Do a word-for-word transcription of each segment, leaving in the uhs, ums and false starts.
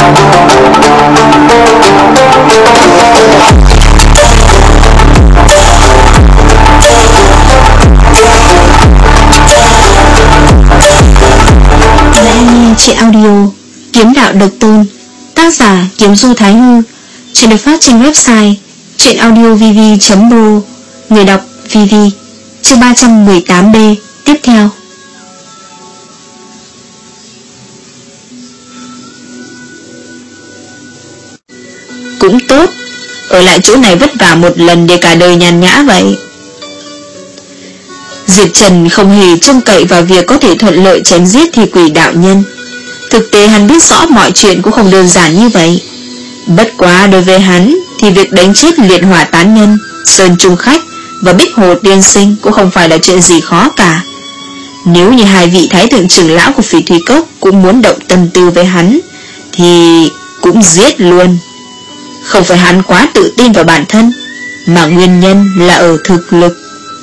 Chuyện audio Kiếm đạo độc tôn, tác giả Kiếm Du Thái Hư. Chuyện được phát trên website truyện audio vv chấm pro. Người đọc vv. Chương ba trăm mười tám B. Tiếp theo. Cũng tốt, ở lại chỗ này vất vả một lần để cả đời nhàn nhã vậy. Diệp Trần không hề trông cậy vào việc có thể thuận lợi chém giết thi quỷ đạo nhân. Thực tế hắn biết rõ mọi chuyện cũng không đơn giản như vậy. Bất quá đối với hắn thì việc đánh chết liệt hỏa tán nhân, Sơn Trung Khách và Bích Hồ Tiên Sinh cũng không phải là chuyện gì khó cả. Nếu như hai vị thái thượng trưởng lão của Phỉ Thủy Cốc cũng muốn động tâm tư với hắn thì cũng giết luôn. Không phải hắn quá tự tin vào bản thân, mà nguyên nhân là ở thực lực.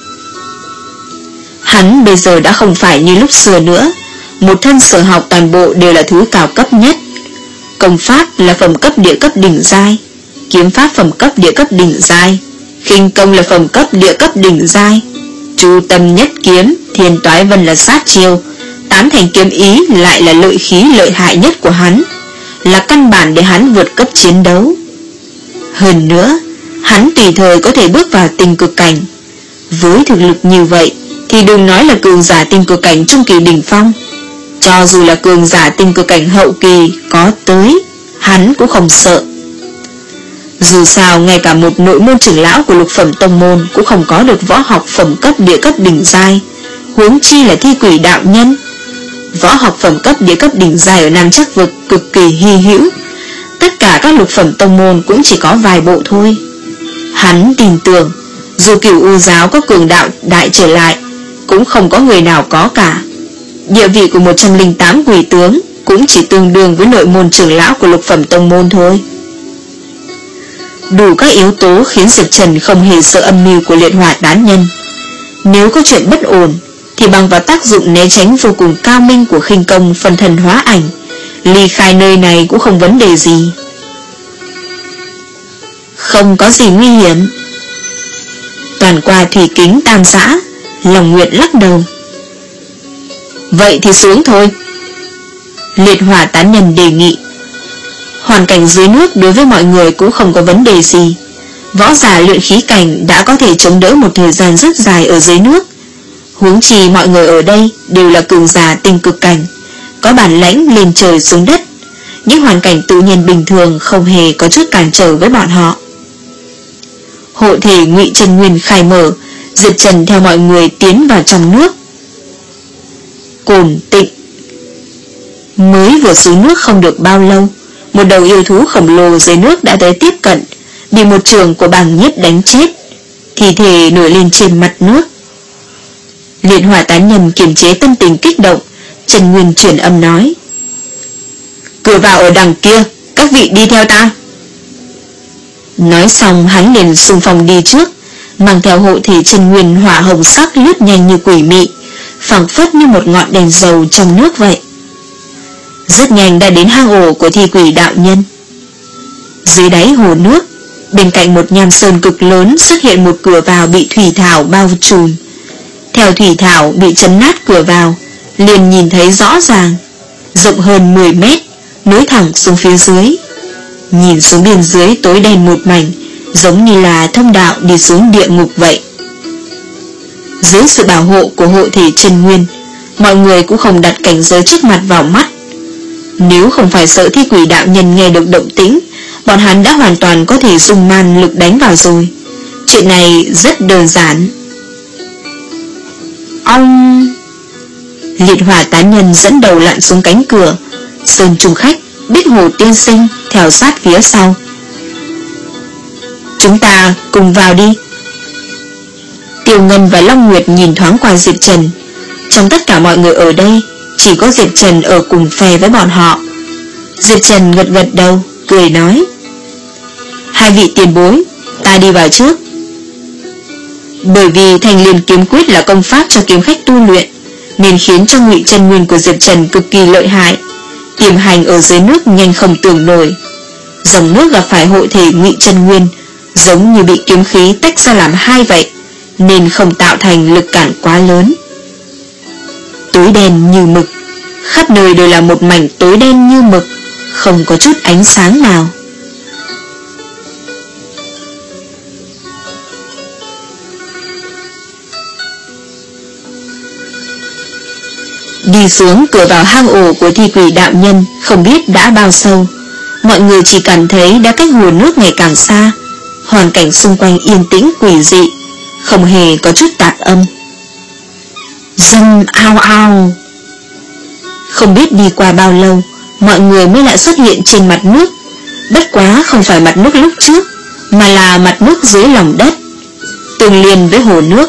Hắn bây giờ đã không phải như lúc xưa nữa. Một thân sở học toàn bộ đều là thứ cao cấp nhất. Công pháp là phẩm cấp địa cấp đỉnh giai, kiếm pháp phẩm cấp địa cấp đỉnh giai, khinh công là phẩm cấp địa cấp đỉnh giai, chu tâm nhất kiếm, thiên toái vân là sát chiêu, tám thành kiếm ý lại là lợi khí lợi hại nhất của hắn, là căn bản để hắn vượt cấp chiến đấu. Hơn nữa, hắn tùy thời có thể bước vào tinh cực cảnh. Với thực lực như vậy thì đừng nói là cường giả tinh cực cảnh trung kỳ đỉnh phong, cho dù là cường giả tinh cực cảnh hậu kỳ có tới, hắn cũng không sợ. Dù sao ngay cả một nội môn trưởng lão của lục phẩm tông môn cũng không có được võ học phẩm cấp địa cấp đỉnh giai, huống chi là thi quỷ đạo nhân. Võ học phẩm cấp địa cấp đỉnh giai ở Nam Trắc Vực cực kỳ hy hữu, tất cả các lục phẩm tông môn cũng chỉ có vài bộ thôi. Hắn tin tưởng dù Cửu U giáo có cường đạo đại trở lại, cũng không có người nào có cả. Địa vị của một trăm lẻ tám quỷ tướng cũng chỉ tương đương với nội môn trưởng lão của lục phẩm tông môn thôi. Đủ các yếu tố khiến Diệp Trần không hề sợ âm mưu của liệt hỏa tán nhân. Nếu có chuyện bất ổn thì bằng vào tác dụng né tránh vô cùng cao minh của khinh công phân thần hóa ảnh, ly khai nơi này cũng không vấn đề gì. Không có gì nguy hiểm. Toàn qua thủy kính tam xã, Lòng Nguyệt lắc đầu. Vậy thì xuống thôi. Liệt hỏa tán nhân đề nghị. Hoàn cảnh dưới nước đối với mọi người cũng không có vấn đề gì. Võ giả luyện khí cảnh đã có thể chống đỡ một thời gian rất dài ở dưới nước. Huống chi mọi người ở đây đều là cường giả tinh cực cảnh, có bản lãnh lên trời xuống đất. Những hoàn cảnh tự nhiên bình thường không hề có chút cản trở với bọn họ. Hộ thể Ngụy Chân Nguyên khai mở, Diệp Trần theo mọi người tiến vào trong nước. Cồn Tịnh. Mới vừa xuống nước không được bao lâu, một đầu yêu thú khổng lồ dưới nước đã tới tiếp cận, bị một trường của Bàng Nhiếp đánh chết, thi thể nổi lên trên mặt nước. Liệt hỏa tán nhân kiềm chế tâm tình kích động, Trần Nguyên truyền âm nói: cửa vào ở đằng kia, các vị đi theo ta. Nói xong hắn liền xung phong đi trước, mang theo hộ thể Trần Nguyên hỏa hồng sắc lướt nhanh như quỷ mị, phảng phất như một ngọn đèn dầu trong nước vậy. Rất nhanh đã đến hang ổ của thi quỷ đạo nhân. Dưới đáy hồ nước, bên cạnh một nham sơn cực lớn xuất hiện một cửa vào bị thủy thảo bao trùm. Theo thủy thảo bị chấn nát cửa vào, liền nhìn thấy rõ ràng, rộng hơn mười mét, nối thẳng xuống phía dưới. Nhìn xuống bên dưới tối đen một mảnh, giống như là thông đạo đi xuống địa ngục vậy. Dưới sự bảo hộ của hộ thể Trần Nguyên, mọi người cũng không đặt cảnh giới trước mặt vào mắt. Nếu không phải sợ thi quỷ đạo nhân nghe được động tĩnh, bọn hắn đã hoàn toàn có thể dùng man lực đánh vào rồi. Chuyện này rất đơn giản. Ông... Liệt hỏa tán nhân dẫn đầu lặn xuống cánh cửa, Sơn Trung Khách, Bích Hồ Tiên Sinh theo sát phía sau. Chúng ta cùng vào đi. Tiêu Ngân và Long Nguyệt nhìn thoáng qua Diệp Trần. Trong tất cả mọi người ở đây, chỉ có Diệp Trần ở cùng phe với bọn họ. Diệp Trần gật gật đầu, cười nói: hai vị tiền bối, ta đi vào trước. Bởi vì Thành Liên kiếm quyết là công pháp cho kiếm khách tu luyện, nên khiến cho Ngụy Chân Nguyên của Diệp Trần cực kỳ lợi hại. Tiềm hành ở dưới nước nhanh không tưởng nổi. Dòng nước gặp phải hộ thể Ngụy Chân Nguyên, giống như bị kiếm khí tách ra làm hai vậy, nên không tạo thành lực cản quá lớn. Tối đen như mực, khắp nơi đều là một mảnh tối đen như mực, không có chút ánh sáng nào. Đi xuống cửa vào hang ổ của thi quỷ đạo nhân không biết đã bao sâu, mọi người chỉ cảm thấy đã cách hồ nước ngày càng xa. Hoàn cảnh xung quanh yên tĩnh quỷ dị, không hề có chút tạp âm. Dâm ao ao. Không biết đi qua bao lâu, mọi người mới lại xuất hiện trên mặt nước. Bất quá không phải mặt nước lúc trước, mà là mặt nước dưới lòng đất, tương liên với hồ nước.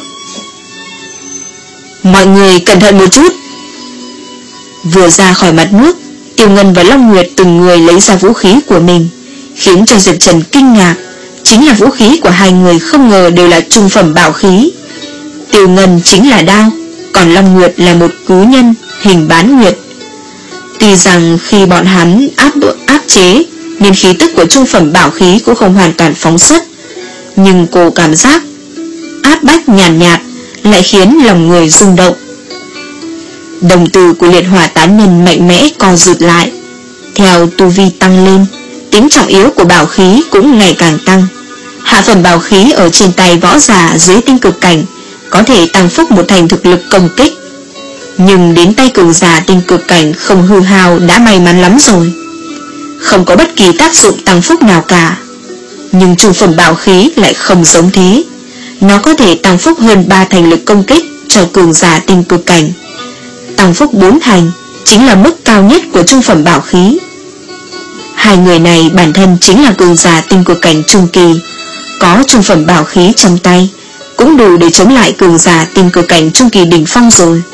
Mọi người cẩn thận một chút. Vừa ra khỏi mặt nước, Tiêu Ngân và Long Nguyệt từng người lấy ra vũ khí của mình, khiến cho Diệp Trần kinh ngạc. Chính là vũ khí của hai người không ngờ đều là trung phẩm bảo khí. Tiêu Ngân chính là đao, còn Long Nguyệt là một cú nhân hình bán nguyệt. Tuy rằng khi bọn hắn áp áp chế nên khí tức của trung phẩm bảo khí cũng không hoàn toàn phóng xuất, nhưng cô cảm giác áp bách nhàn nhạt, nhạt lại khiến lòng người rung động. Đồng tử của liệt hỏa tán nhân mạnh mẽ co rụt lại. Theo tu vi tăng lên, tính trọng yếu của bảo khí cũng ngày càng tăng. Hạ phẩm bảo khí ở trên tay võ giả dưới tinh cực cảnh có thể tăng phúc một thành thực lực công kích, nhưng đến tay cường giả tinh cực cảnh không hư hao đã may mắn lắm rồi, không có bất kỳ tác dụng tăng phúc nào cả. Nhưng trung phẩm bảo khí lại không giống thế, nó có thể tăng phúc hơn ba thành lực công kích cho cường giả tinh cực cảnh. Tăng phúc bốn thành chính là mức cao nhất của trung phẩm bảo khí. Hai người này bản thân chính là cường giả tinh cực cảnh trung kỳ, có trung phẩm bảo khí trong tay cũng đủ để chống lại cường giả tinh cực cảnh trung kỳ đỉnh phong rồi.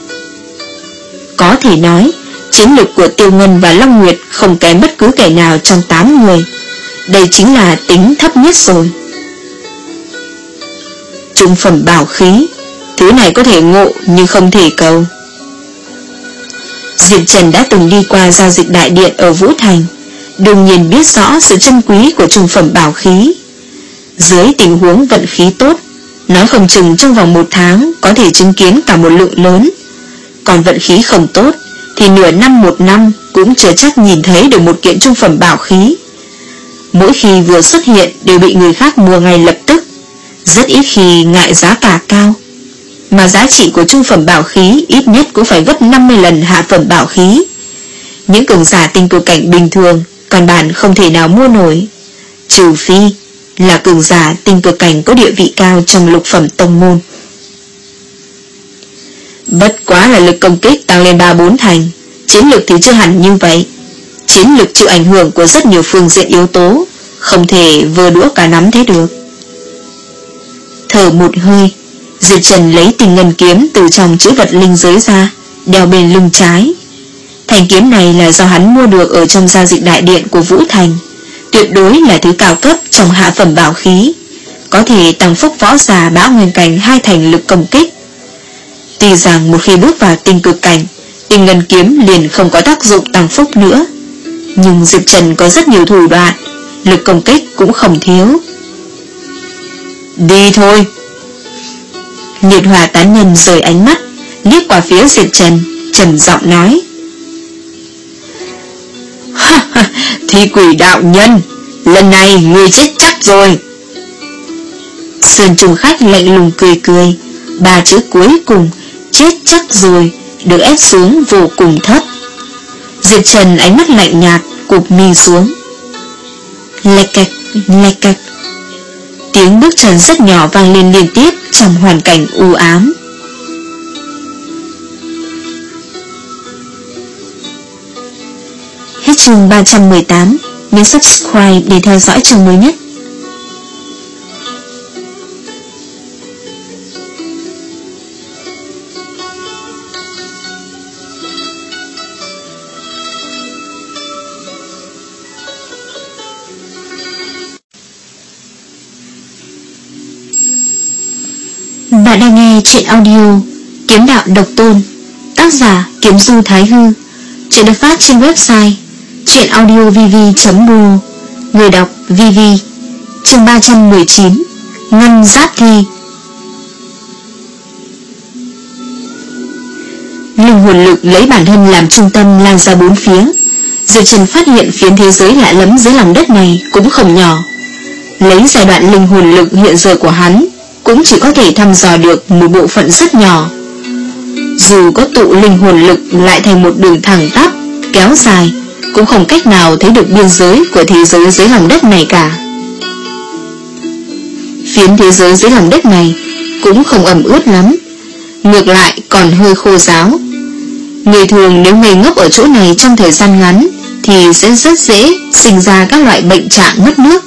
Có thể nói chiến lực của Tiêu Ngân và Long Nguyệt không kém bất cứ kẻ nào trong tám người. Đây chính là tính thấp nhất rồi. Trung phẩm bảo khí, thứ này có thể ngộ nhưng không thể cầu. Diệp Trần đã từng đi qua giao dịch đại điện ở Vũ Thành, đương nhiên biết rõ sự chân quý của trung phẩm bảo khí. Dưới tình huống vận khí tốt, nói không chừng trong vòng một tháng có thể chứng kiến cả một lượng lớn. Còn vận khí không tốt thì nửa năm một năm cũng chưa chắc nhìn thấy được một kiện trung phẩm bảo khí. Mỗi khi vừa xuất hiện đều bị người khác mua ngay lập tức, rất ít khi ngại giá cả cao. Mà giá trị của trung phẩm bảo khí ít nhất cũng phải gấp năm mươi lần hạ phẩm bảo khí. Những cường giả tinh cực cảnh bình thường căn bản không thể nào mua nổi, trừ phi là cường giả tinh cực cảnh có địa vị cao trong lục phẩm tông môn. Bất quá là lực công kích tăng lên ba bốn thành, chiến lực thì chưa hẳn như vậy. Chiến lực chịu ảnh hưởng của rất nhiều phương diện yếu tố, không thể vơ đũa cả nắm thế được. Thở một hơi, Diệp Trần lấy Tình Ngân kiếm từ trong chữ vật linh giới ra, đeo bên lưng trái. Thanh kiếm này là do hắn mua được ở trong giao dịch đại điện của Vũ Thành, tuyệt đối là thứ cao cấp trong hạ phẩm bảo khí, có thể tăng phúc võ giả bão nguyên cảnh hai thành lực công kích. Tuy rằng một khi bước vào tinh cực cảnh, Tình Ngân kiếm liền không có tác dụng tăng phúc nữa, nhưng Diệp Trần có rất nhiều thủ đoạn, lực công kích cũng không thiếu. Đi thôi. Liệt hỏa tán nhân rời ánh mắt, liếc qua phía Diệp Trần, trầm giọng nói: Ha ha, thi quỷ đạo nhân, lần này ngươi chết chắc rồi. Sơn trùng khách lạnh lùng cười cười, ba chữ cuối cùng chết chắc rồi được ép xuống vô cùng thấp. Diệp Trần ánh mắt lạnh nhạt, cụp mi xuống. Lạch cạch, lạch cạch. Tiếng bước chân rất nhỏ vang lên liên tiếp trong hoàn cảnh u ám. Hết chương ba trăm mười tám. Nhấn subscribe để theo dõi chương mới nhất. Bạn đang nghe truyện audio Kiếm Đạo Độc Tôn, tác giả Kiếm Du Thái Hư, Chuyện được phát trên website truyện audio v v chấm r o. Người đọc vê vê. Chương ba trăm mười chín. Ngân giáp thi. Linh hồn lực lấy bản thân làm trung tâm lan ra bốn phía. Diệp Trần phát hiện phiến thế giới lạ lẫm dưới lòng đất này cũng không nhỏ. Lấy giai đoạn linh hồn lực hiện giờ của hắn, cũng chỉ có thể thăm dò được một bộ phận rất nhỏ. Dù có tụ linh hồn lực lại thành một đường thẳng tắp kéo dài, cũng không cách nào thấy được biên giới của thế giới dưới lòng đất này cả. Phiến thế giới dưới lòng đất này cũng không ẩm ướt lắm, ngược lại còn hơi khô ráo. Người thường nếu ngây ngốc ở chỗ này trong thời gian ngắn thì sẽ rất dễ sinh ra các loại bệnh trạng mất nước.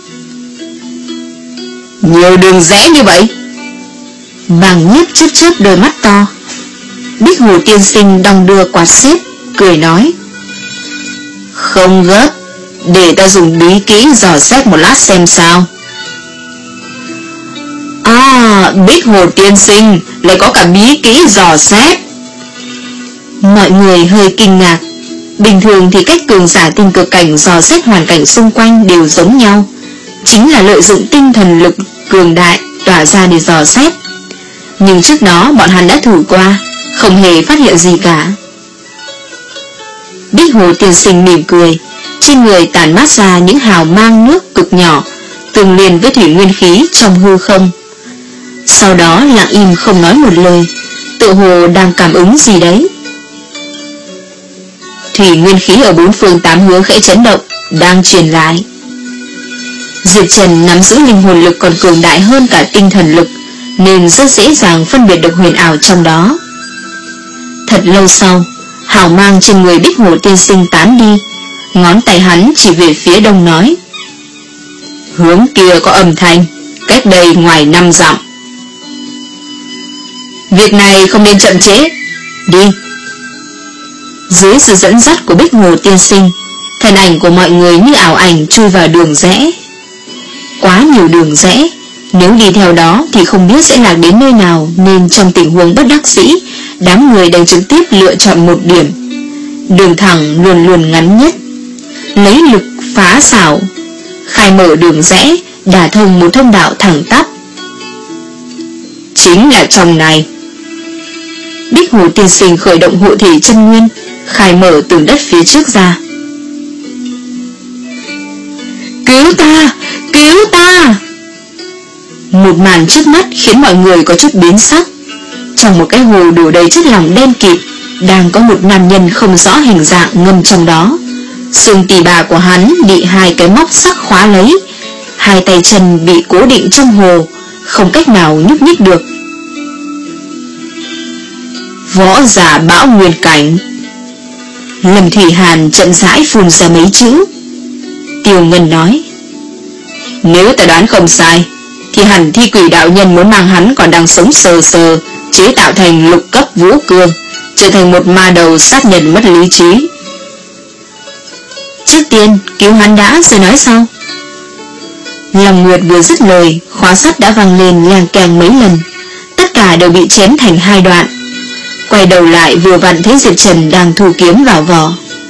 Nhiều đường rẽ như vậy. Bàng Nhiếp chớp chớp đôi mắt to. Bích Hồ tiên sinh đong đưa quạt xếp, cười nói: Không gấp, để ta dùng bí kỹ dò xét một lát xem sao. À, Bích Hồ tiên sinh lại có cả bí kỹ dò xét. Mọi người hơi kinh ngạc. Bình thường thì cách cường giả tinh cực cảnh dò xét hoàn cảnh xung quanh đều giống nhau, chính là lợi dụng tinh thần lực cường đại tỏa ra để dò xét. Nhưng trước đó bọn hắn đã thử qua, không hề phát hiện gì cả. Bích Hồ tiên sinh mỉm cười, trên người tản mát ra những hào mang nước cực nhỏ, tương liên với thủy nguyên khí trong hư không. Sau đó lặng im không nói một lời, tự hồ đang cảm ứng gì đấy. Thủy nguyên khí ở bốn phương tám hướng khẽ chấn động, đang truyền lại. Diệp Trần nắm giữ linh hồn lực còn cường đại hơn cả tinh thần lực, nên rất dễ dàng phân biệt được huyền ảo trong đó. Thật lâu sau, hào mang trên người Bích Hồ tiên sinh tán đi, ngón tay hắn chỉ về phía đông nói: Hướng kia có âm thanh, cách đây ngoài năm dặm. Việc này không nên chậm trễ, đi. Dưới sự dẫn dắt của Bích Hồ tiên sinh, thân ảnh của mọi người như ảo ảnh chui vào đường rẽ. Quá nhiều đường rẽ, nếu đi theo đó thì không biết sẽ lạc đến nơi nào, nên trong tình huống bất đắc dĩ, đám người đành trực tiếp lựa chọn một điểm. Đường thẳng luôn luôn ngắn nhất, lấy lực phá xảo, khai mở đường rẽ, đả thông một thông đạo thẳng tắp. Chính là trong này. Bích Hồ tiên sinh khởi động hộ thể chân nguyên, khai mở tường đất phía trước ra. Cứu ta! Cứu ta! Một màn trước mắt khiến mọi người có chút biến sắc. Trong một cái hồ đổ đầy chất lỏng đen kịt, đang có một nam nhân không rõ hình dạng ngâm trong đó. Xương tỳ bà của hắn bị hai cái móc sắc khóa lấy, hai tay chân bị cố định trong hồ, không cách nào nhúc nhích được. Võ giả Bão Nguyên cảnh. Lâm Thủy Hàn chậm rãi phun ra mấy chữ. Tiêu Ngân nói: Nếu ta đoán không sai, thì hẳn Thi Quỷ đạo nhân muốn mang hắn còn đang sống sờ sờ, chế tạo thành lục cấp vũ cương, trở thành một ma đầu sát nhân mất lý trí. Trước tiên cứu hắn đã rồi nói sau. Lòng Nguyệt vừa dứt lời, khóa sắt đã vang lên leng keng mấy lần, tất cả đều bị chém thành hai đoạn. Quay đầu lại vừa vặn thấy Diệp Trần đang thu kiếm vào vỏ.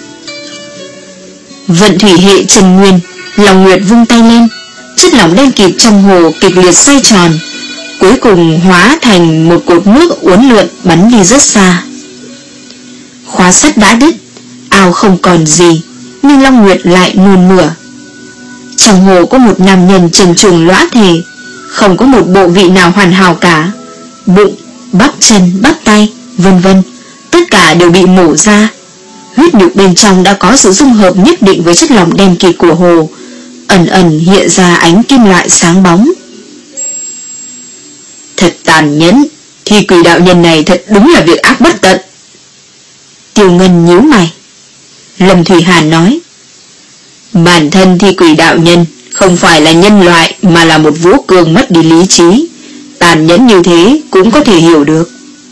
Vận thủy hệ Trần Nguyên, Lòng Nguyệt vung tay lên, chất lỏng đen kịt trong hồ kịch liệt xoay tròn, cuối cùng hóa thành một cột nước uốn lượn bắn đi rất xa. Khóa sắt đã đứt, ao không còn gì, nhưng Long Nguyệt lại nôn mửa. Trong hồ có một nam nhân trần truồng lõa thể, không có một bộ vị nào hoàn hảo cả. Bụng, bắp chân, bắp tay, vân vân, tất cả đều bị mổ ra. Huyết nhục bên trong đã có sự dung hợp nhất định với chất lỏng đen kịt của hồ, ẩn ẩn hiện ra ánh kim loại sáng bóng. Thật tàn nhẫn, Thi Quỷ đạo nhân này thật đúng là việc ác bất tận. Tiêu Ngân nhíu mày. Lâm Thủy Hàn nói: Bản thân Thi Quỷ đạo nhân không phải là nhân loại, mà là một vũ cương mất đi lý trí. Tàn nhẫn như thế cũng có thể hiểu được.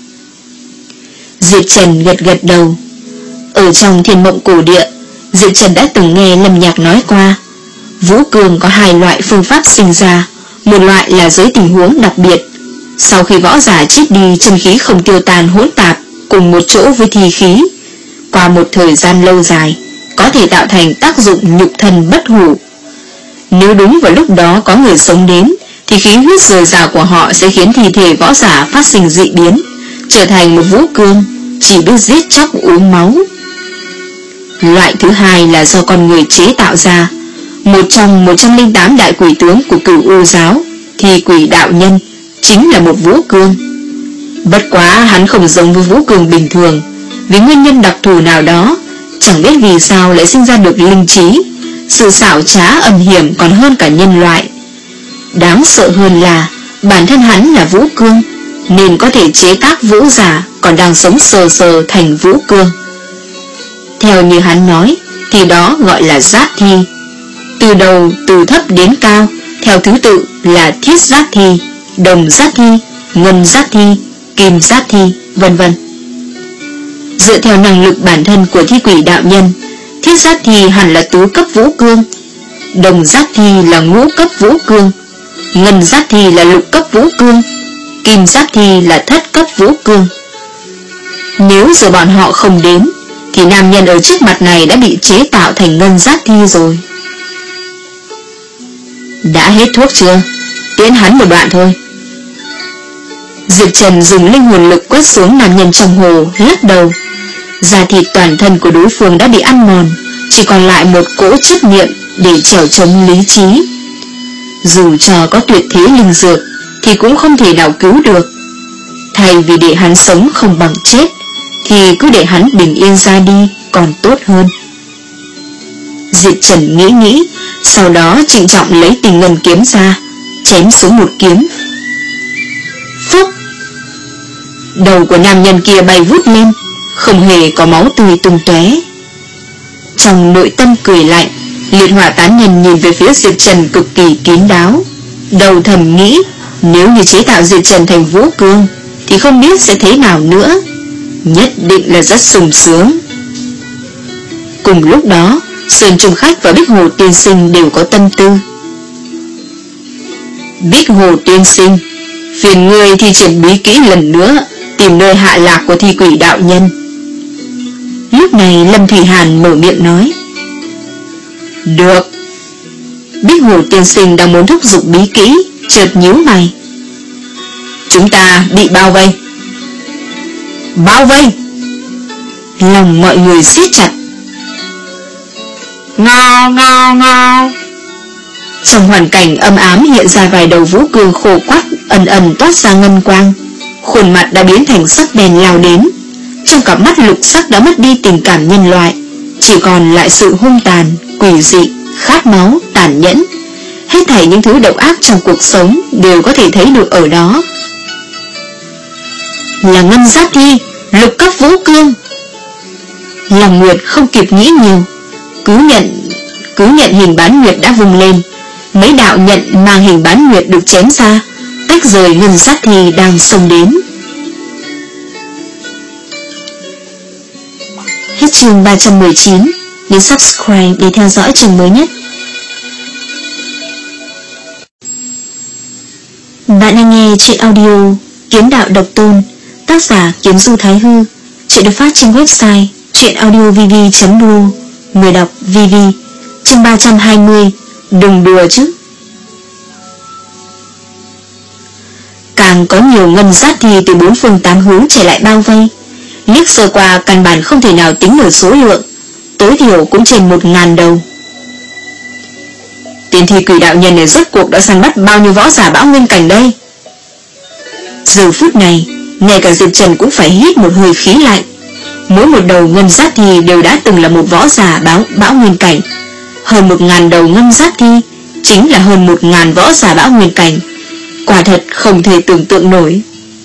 Diệp Trần gật gật đầu. Ở trong Thiên Mộng Cổ Địa, Diệp Trần đã từng nghe Lâm Nhạc nói qua, vũ cương có hai loại phương pháp sinh ra. Một loại là dưới tình huống đặc biệt, sau khi võ giả chết đi chân khí không tiêu tan hỗn tạp cùng một chỗ với thi khí. qua một thời gian lâu dài có thể tạo thành tác dụng nhục thân bất hủ. Nếu đúng vào lúc đó có người sống đến, thì khí huyết dồi dào của họ sẽ khiến thi thể võ giả phát sinh dị biến, trở thành một vũ cương chỉ biết giết chóc uống máu. Loại thứ hai là do con người chế tạo ra. Một trong một trăm lẻ tám đại quỷ tướng của Cửu U giáo, thì quỷ đạo nhân chính là một vũ cương. Bất quá hắn không giống với vũ cương bình thường, vì nguyên nhân đặc thù nào đó, chẳng biết vì sao lại sinh ra được linh trí. Sự xảo trá ẩn hiểm còn hơn cả nhân loại. Đáng sợ hơn là bản thân hắn là vũ cương, nên có thể chế tác vũ giả còn đang sống sờ sờ thành vũ cương. Theo như hắn nói, thì đó gọi là giáp thi. Từ đầu từ thấp đến cao, theo thứ tự là thiết giáp thi, đồng giáp thi, ngân giáp thi, kim giáp thi, vân vân. Dựa theo năng lực bản thân của thi quỷ đạo nhân, thiết giáp thi hẳn là tứ cấp vũ cương, đồng giáp thi là ngũ cấp vũ cương, ngân giáp thi là lục cấp vũ cương, kim giáp thi là thất cấp vũ cương. Nếu giờ bọn họ không đến, thì nam nhân ở trước mặt này đã bị chế tạo thành ngân giáp thi rồi. Đã hết thuốc chưa? Tiễn hắn một đoạn thôi. Diệp Trần dùng linh hồn lực quét xuống nam nhân trong hồ, lắc đầu. Da thịt toàn thân của đối phương đã bị ăn mòn, chỉ còn lại một cỗ chấp niệm để trèo chống lý trí. Dù cho có tuyệt thế linh dược thì cũng không thể nào cứu được. Thay vì để hắn sống không bằng chết, thì cứ để hắn bình yên ra đi còn tốt hơn. Diệp Trần nghĩ nghĩ, sau đó trịnh trọng lấy Tình Ngân kiếm ra, chém xuống một kiếm. Phúc! Đầu của nam nhân kia bay vút lên, không hề có máu tươi tung tóe. Trong nội tâm cười lạnh, Liệt Hỏa tán nhân nhìn về phía Diệp Trần cực kỳ kín đáo, đầu thầm nghĩ nếu như chế tạo Diệp Trần thành vũ cương thì không biết sẽ thế nào nữa, nhất định là rất sung sướng. Cùng lúc đó, Sơn Trùng Khách và Bích Hồ Tiên Sinh đều có tâm tư. Bích Hồ Tiên Sinh, phiền ngươi thi triển bí kỹ lần nữa, tìm nơi hạ lạc của thi quỷ đạo nhân. Lúc này Lâm Thủy Hàn mở miệng nói. Được. Bích Hồ Tiên Sinh đang muốn thúc giục bí kỹ, chợt nhíu mày. Chúng ta bị bao vây. Bao vây? Lòng mọi người siết chặt. Ngao ngao ngao. Trong hoàn cảnh âm ám hiện ra vài đầu vũ cương khô quắt, ẩn ẩn toát ra ngân quang. Khuôn mặt đã biến thành sắc đen lao đến. Trong cặp mắt lục sắc đã mất đi tình cảm nhân loại, chỉ còn lại sự hung tàn, quỷ dị, khát máu, tàn nhẫn. Hết thảy những thứ độc ác trong cuộc sống đều có thể thấy được ở đó. Là ngân giáp thi, lục cấp vũ cương. Lòng Nguyệt không kịp nghĩ nhiều, cứ nhận cứ nhận hình bán nguyệt đã vùng lên. Mấy đạo nhận mang hình bán nguyệt được chém ra, tách rời ngân giáp thi đang xông đến. Hết chương ba trăm mười chín. Nhấn subscribe để theo dõi chương mới nhất. Bạn đang nghe chuyện audio Kiếm Đạo Độc Tôn, tác giả Kiếm Du Thái Hư. Chuyện được phát trên website truyện audio v v chấm r o. Người đọc vê vê. Chương ba trăm hai mươi. Đừng đùa chứ. Càng có nhiều ngân giáp thi từ bốn phương tám hướng chạy lại bao vây. Liếc sơ qua căn bản không thể nào tính nổi số lượng, tối thiểu cũng trên một ngàn đầu. Tiền thi quỷ đạo nhân này rốt cuộc đã săn bắt bao nhiêu võ giả bão nguyên cảnh đây? Giờ phút này, ngay cả Diệp Trần cũng phải hít một hơi khí lạnh. Mỗi một đầu ngân giáp thi đều đã từng là một võ giả bão, bão nguyên cảnh. Hơn một ngàn đầu ngân giáp thi chính là hơn một ngàn võ giả bão nguyên cảnh. Quả thật không thể tưởng tượng nổi.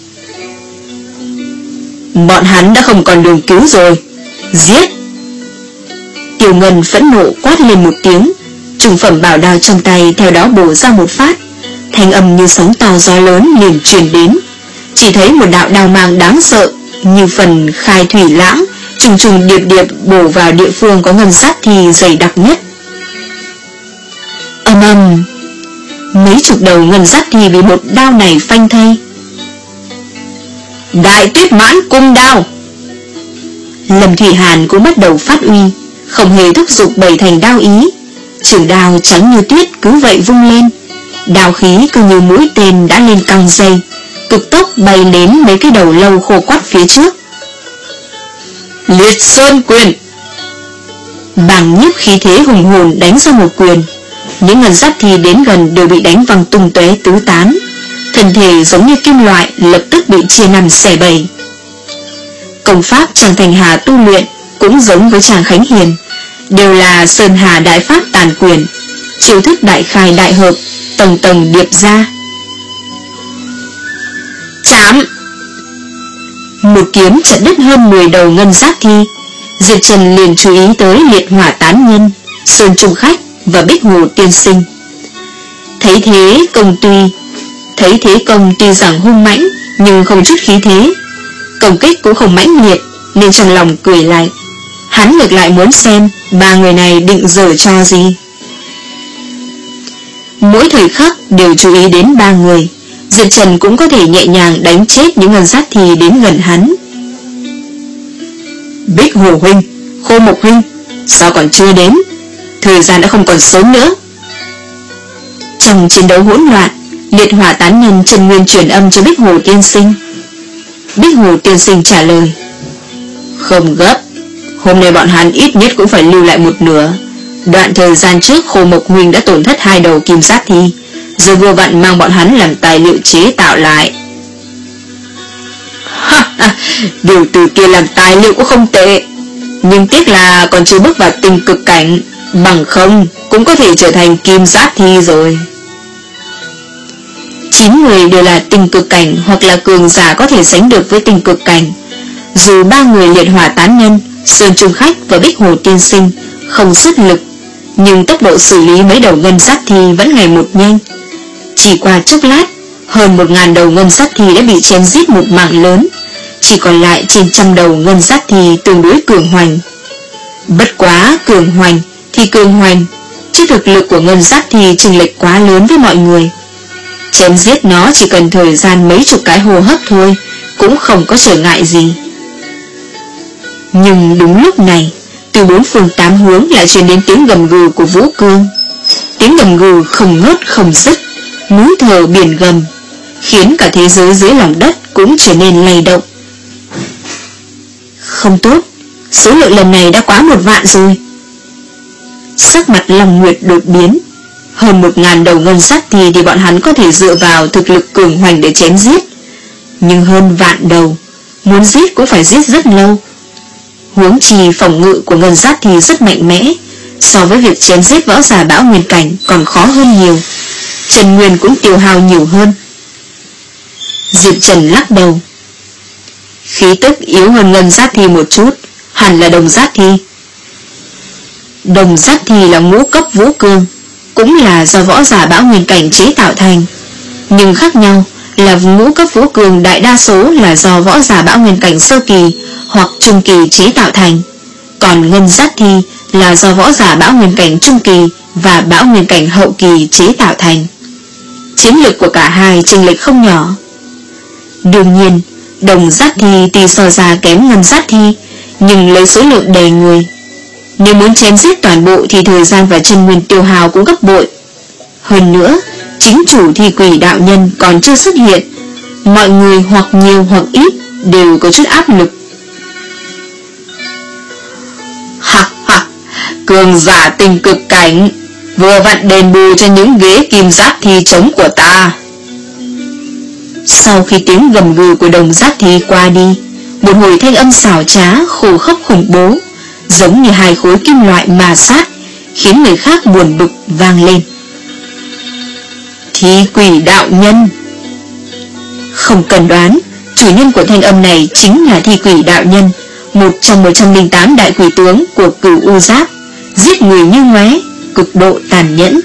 Bọn hắn đã không còn đường cứu rồi. Giết! Tiểu Ngân phẫn nộ quát lên một tiếng, trùng phẩm bảo đao trong tay theo đó bổ ra một phát. Thanh âm như sóng to gió lớn liền truyền đến. Chỉ thấy một đạo đao mang đáng sợ, như phần khai thủy lãng, trùng trùng điệp điệp bổ vào địa phương có ngân giáp thi dày đặc nhất. Âm âm, mấy chục đầu ngân giáp thi bị một đao này phanh thây. Đại Tuyết Mãn cung đao. Lâm Thủy Hàn cũng bắt đầu phát uy, không hề thúc giục bày thành đao ý. Trường đao trắng như tuyết cứ vậy vung lên, đao khí cứ như mũi tên đã lên căng dây, cực tốc bay đến mấy cái đầu lâu khô quắt phía trước. Liệt Sơn Quyền. Bàng nhiếp khí thế hùng hồn đánh ra một quyền, những ngân giáp thi đến gần đều bị đánh văng tung tóe tứ tán, thân thể giống như kim loại lập tức bị chia năm xẻ bảy. Công pháp Trang Thành Hà tu luyện cũng giống với Trang Khánh Hiền, đều là Sơn Hà Đại Pháp tàn quyền, chiêu thức đại khai đại hợp, tầng tầng điệp ra. Chạm! Một kiếm chặt đứt hơn mười đầu ngân giáp thi. Diệp Trần liền chú ý tới Liệt Hỏa Tán Nhân, Sơn Trung Khách và Bích Hồ Tiên Sinh. Thấy thế công tuy Thấy thế công tuy rằng hung mãnh, nhưng không chút khí thế, công kích cũng không mãnh liệt, nên trong lòng cười lạnh. Hắn ngược lại muốn xem ba người này định giở trò gì. Mỗi thời khắc đều chú ý đến ba người, Diệp Trần cũng có thể nhẹ nhàng đánh chết những ngân giáp thi đến gần hắn. Bích Hồ huynh, Khô Mộc huynh, sao còn chưa đến? Thời gian đã không còn sớm nữa. Trong chiến đấu hỗn loạn, Liệt Hỏa Tán Nhân Trần Nguyên truyền âm cho Bích Hồ Tiên Sinh. Bích Hồ Tiên Sinh trả lời: Không gấp, hôm nay bọn hắn ít nhất cũng phải lưu lại một nửa. Đoạn thời gian trước Khô Mộc huynh đã tổn thất hai đầu kim sát thi, giờ vừa vặn mang bọn hắn làm tài liệu chế tạo lại. Điều từ kia làm tài liệu cũng không tệ, nhưng tiếc là còn chưa bước vào tình cực cảnh, bằng không cũng có thể trở thành kim giáp thi rồi. Chín người đều là tình cực cảnh hoặc là cường giả có thể sánh được với tình cực cảnh. Dù ba người Liệt Hỏa Tán Nhân, Sơn Trung Khách và Bích Hồ Tiên Sinh không xuất lực, nhưng tốc độ xử lý mấy đầu ngân giáp thi vẫn ngày một nhanh. Chỉ qua chốc lát, hơn một ngàn đầu ngân giáp thi đã bị chém giết một mảng lớn, chỉ còn lại trên trăm đầu ngân giáp thi tương đối cường hoành. Bất quá cường hoành thì cường hoành, chứ thực lực của ngân giáp thi chênh lệch quá lớn với mọi người. Chém giết nó chỉ cần thời gian mấy chục cái hô hấp thôi, cũng không có trở ngại gì. Nhưng đúng lúc này, từ bốn phương tám hướng lại truyền đến tiếng gầm gừ của Vũ Cương. Tiếng gầm gừ không ngớt không dứt, núi thờ biển gầm, khiến cả thế giới dưới lòng đất cũng trở nên lay động. Không tốt, số lượng lần này đã quá một vạn rồi. Sắc mặt Long Nguyệt đột biến. Hơn một ngàn đầu ngân sắt thì, thì bọn hắn có thể dựa vào thực lực cường hoành để chém giết, nhưng hơn vạn đầu, muốn giết cũng phải giết rất lâu. Huống chi phòng ngự của ngân sắt thì rất mạnh mẽ, so với việc chém giết võ giả bão nguyên cảnh còn khó hơn nhiều. Trần Nguyên cũng tiêu hao nhiều hơn. Diệp Trần lắc đầu. Khí tức yếu hơn ngân sát thi một chút, hẳn là đồng sát thi. Đồng sát thi là ngũ cấp vũ cương, cũng là do võ giả bão nguyên cảnh chế tạo thành, nhưng khác nhau là ngũ cấp vũ cương đại đa số là do võ giả bão nguyên cảnh sơ kỳ hoặc trung kỳ chế tạo thành, còn ngân sát thi là do võ giả bão nguyên cảnh trung kỳ và bão nguyên cảnh hậu kỳ chế tạo thành. Chiến lược của cả hai chênh lệch không nhỏ. Đương nhiên, đồng sát thi tuy so ra kém ngân sát thi, nhưng lấy số lượng đầy người, nếu muốn chém giết toàn bộ thì thời gian và chân nguyên tiêu hao cũng gấp bội. Hơn nữa, chính chủ thi quỷ đạo nhân còn chưa xuất hiện, mọi người hoặc nhiều hoặc ít đều có chút áp lực. Ha ha, cường giả tình cực cảnh, vừa vặn đền bù cho những ghế kim giáp thi trống của ta. Sau khi tiếng gầm gừ của đồng giáp thi qua đi, một hồi thanh âm xảo trá, khổ khốc khủng bố, giống như hai khối kim loại mà sát, khiến người khác buồn bực vang lên. Thi quỷ đạo nhân. Không cần đoán, chủ nhân của thanh âm này chính là thi quỷ đạo nhân, một trong một trăm lẻ tám đại quỷ tướng của Cửu U Giáp, giết người như ngoé, cực độ tàn nhẫn.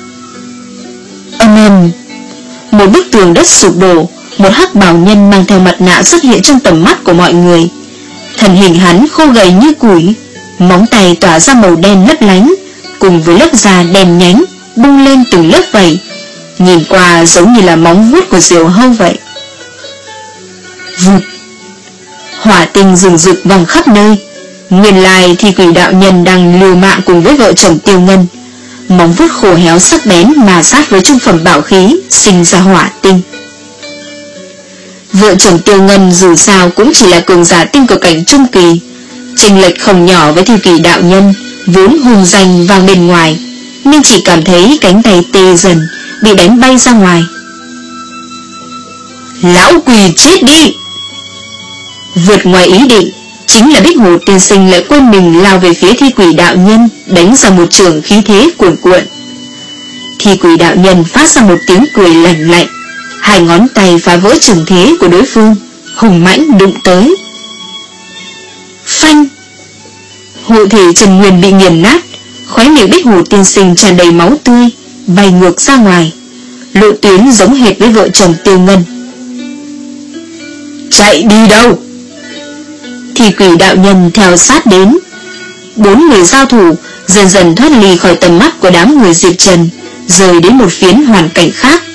Âm ầm, một bức tường đất sụp đổ, một hắc bào nhân mang theo mặt nạ xuất hiện trong tầm mắt của mọi người. Thân hình hắn khô gầy như củi, móng tay tỏa ra màu đen lấp lánh, cùng với lớp da đen nhánh bung lên từng lớp vảy, nhìn qua giống như là móng vuốt của diều hâu vậy. Vụt, hỏa tinh rừng rực vòng khắp nơi, Nguyên lai thì quỷ đạo nhân đang liều mạng cùng với vợ chồng Tiêu Ngân, móng vuốt khô héo sắc bén mà sát với trung phẩm bảo khí, sinh ra hỏa tinh. Vợ chồng Tiêu Ngân dù sao cũng chỉ là cường giả tinh cực cảnh trung kỳ, chênh lệch không nhỏ với thi quỷ đạo nhân vốn hùng danh vang bên ngoài, nhưng chỉ cảm thấy cánh tay tê dần, bị đánh bay ra ngoài. Lão quỷ chết đi! Vượt ngoài ý định, chính là Bích Hồ tiên sinh lại quên mình lao về phía thi quỷ đạo nhân, đánh ra một trường khí thế cuồn cuộn. Thi quỷ đạo nhân phát ra một tiếng cười lạnh lạnh, hai ngón tay phá vỡ trường thế của đối phương, hùng mãnh đụng tới. Phanh! Hộ thể Trần Nguyên bị nghiền nát, khóe miệng Bích Hồ tiên sinh tràn đầy máu tươi, bay ngược ra ngoài, lộ tuyến giống hệt với vợ chồng Tiêu Ngân. Chạy đi đâu? Thì quỷ đạo nhân theo sát đến. Bốn người giao thủ dần dần thoát ly khỏi tầm mắt của đám người Diệp Trần, rời đến một phiến hoàn cảnh khác.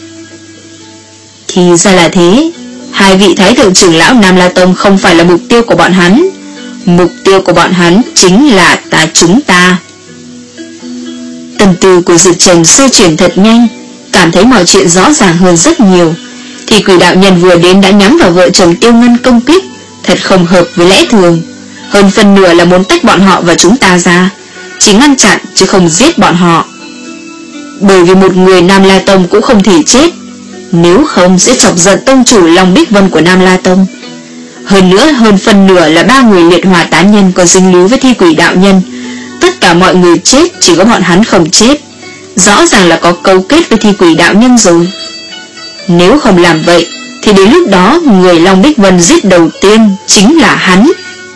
Thì ra là thế, hai vị thái thượng trưởng lão Nam La Tông không phải là mục tiêu của bọn hắn. Mục tiêu của bọn hắn chính là ta chúng ta. Tâm tư của Diệp Trần xoay chuyển thật nhanh, cảm thấy mọi chuyện rõ ràng hơn rất nhiều. Thì quỷ đạo nhân vừa đến đã nhắm vào vợ chồng Tiêu Ngân công kích, thật không hợp với lẽ thường. Hơn phần nửa là muốn tách bọn họ và chúng ta ra, chỉ ngăn chặn chứ không giết bọn họ. Bởi vì một người Nam La Tông cũng không thể chết, nếu không sẽ chọc giận tông chủ Long Bích Vân của Nam La Tông. Hơn nữa hơn phần nửa là ba người liệt hỏa tán nhân còn dính líu với thi quỷ đạo nhân. Tất cả mọi người chết, chỉ có bọn hắn không chết. Rõ ràng là có cấu kết với thi quỷ đạo nhân rồi. Nếu không làm vậy thì đến lúc đó người Long Bích Vân giết đầu tiên chính là hắn.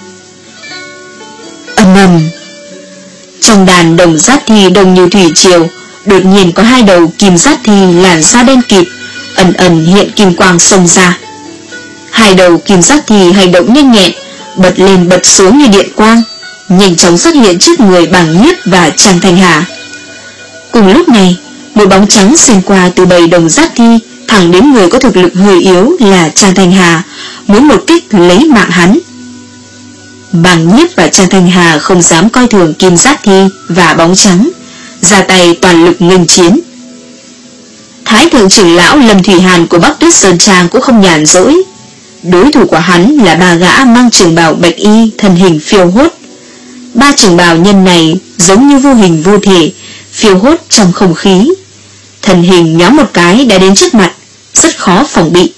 Ầm ầm. Trong đàn đồng giác thi đông như thủy triều, đột nhiên có hai đầu kim giác thi làn da đen kịt, ẩn ẩn hiện kim quang xông ra. Hai đầu kim giác thi hành động nhanh nhẹn, bật lên bật xuống như điện quang, nhanh chóng xuất hiện trước người Bàng Nhiếp và Trang Thanh Hà. Cùng lúc này, một bóng trắng xuyên qua từ bầy đồng giác thi thẳng đến người có thực lực hơi yếu là Trang Thanh Hà, muốn một kích lấy mạng hắn. Bàng Nhiếp và Trang Thanh Hà không dám coi thường kim giác thi và bóng trắng, ra tay toàn lực nghênh chiến. Thái thượng trưởng lão Lâm Thủy Hàn của Bắc Tuyết Sơn Trang cũng không nhàn rỗi. Đối thủ của hắn là ba gã mang trường bào bạch y, thân hình phiêu hốt. Ba trường bào nhân này giống như vô hình vô thể, phiêu hốt trong không khí. Thân hình nhóm một cái đã đến trước mặt, rất khó phòng bị.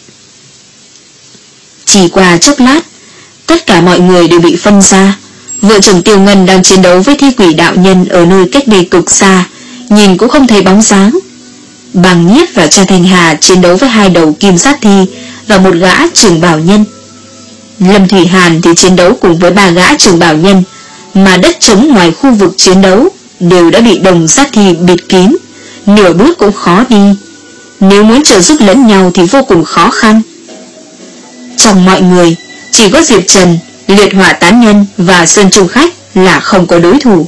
Chỉ qua chốc lát, tất cả mọi người đều bị phân ra. Vợ chồng Tiêu Ngân đang chiến đấu với thi quỷ đạo nhân ở nơi cách đây cực xa, nhìn cũng không thấy bóng dáng. Bàng Nhiếp và Trang Thanh Hà chiến đấu với hai đầu kim sát thi và một gã trường bào nhân. Lâm Thủy Hàn thì chiến đấu cùng với ba gã trường bào nhân, mà đất trống ngoài khu vực chiến đấu đều đã bị đồng sát thi bịt kín, nửa bước cũng khó đi. Nếu muốn trợ giúp lẫn nhau thì vô cùng khó khăn. Trong mọi người, chỉ có Diệp Trần, Liệt Hỏa Tán Nhân và Sơn Trung Khách là không có đối thủ.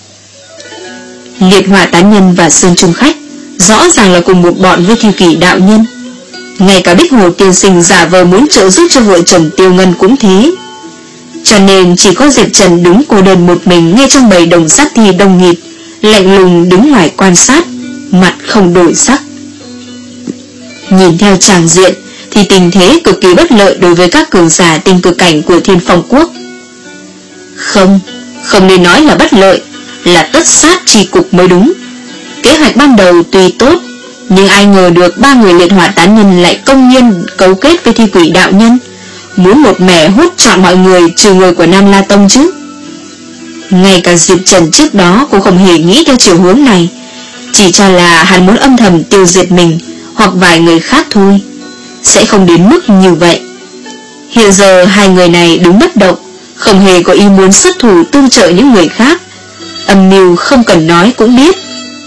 Liệt Hỏa Tán Nhân và Sơn Trung Khách rõ ràng là cùng một bọn với thi kỷ đạo nhân. Ngay cả Bích Hồ tiên sinh giả vờ muốn trợ giúp cho vợ chồng Tiêu Ngân cũng thế. Cho nên chỉ có Diệp Trần đứng cô đơn một mình ngay trong bầy đồng sát thi đông nghịt, lạnh lùng đứng ngoài quan sát, mặt không đổi sắc. Nhìn theo tràng diện thì tình thế cực kỳ bất lợi đối với các cường giả tinh cực cảnh của Thiên Phong Quốc. Không, không nên nói là bất lợi, là tất sát chi cục mới đúng. Kế hoạch ban đầu tuy tốt, nhưng ai ngờ được ba người Liệt Hỏa Tán Nhân lại công nhiên cấu kết với thi quỷ đạo nhân, muốn một mẻ hút trọn mọi người trừ người của Nam La Tông chứ. Ngay cả Diệp Trần trước đó cũng không hề nghĩ theo chiều hướng này, chỉ cho là hắn muốn âm thầm tiêu diệt mình hoặc vài người khác thôi, sẽ không đến mức như vậy. Hiện giờ hai người này đứng bất động, không hề có ý muốn xuất thủ tương trợ những người khác, âm mưu không cần nói cũng biết.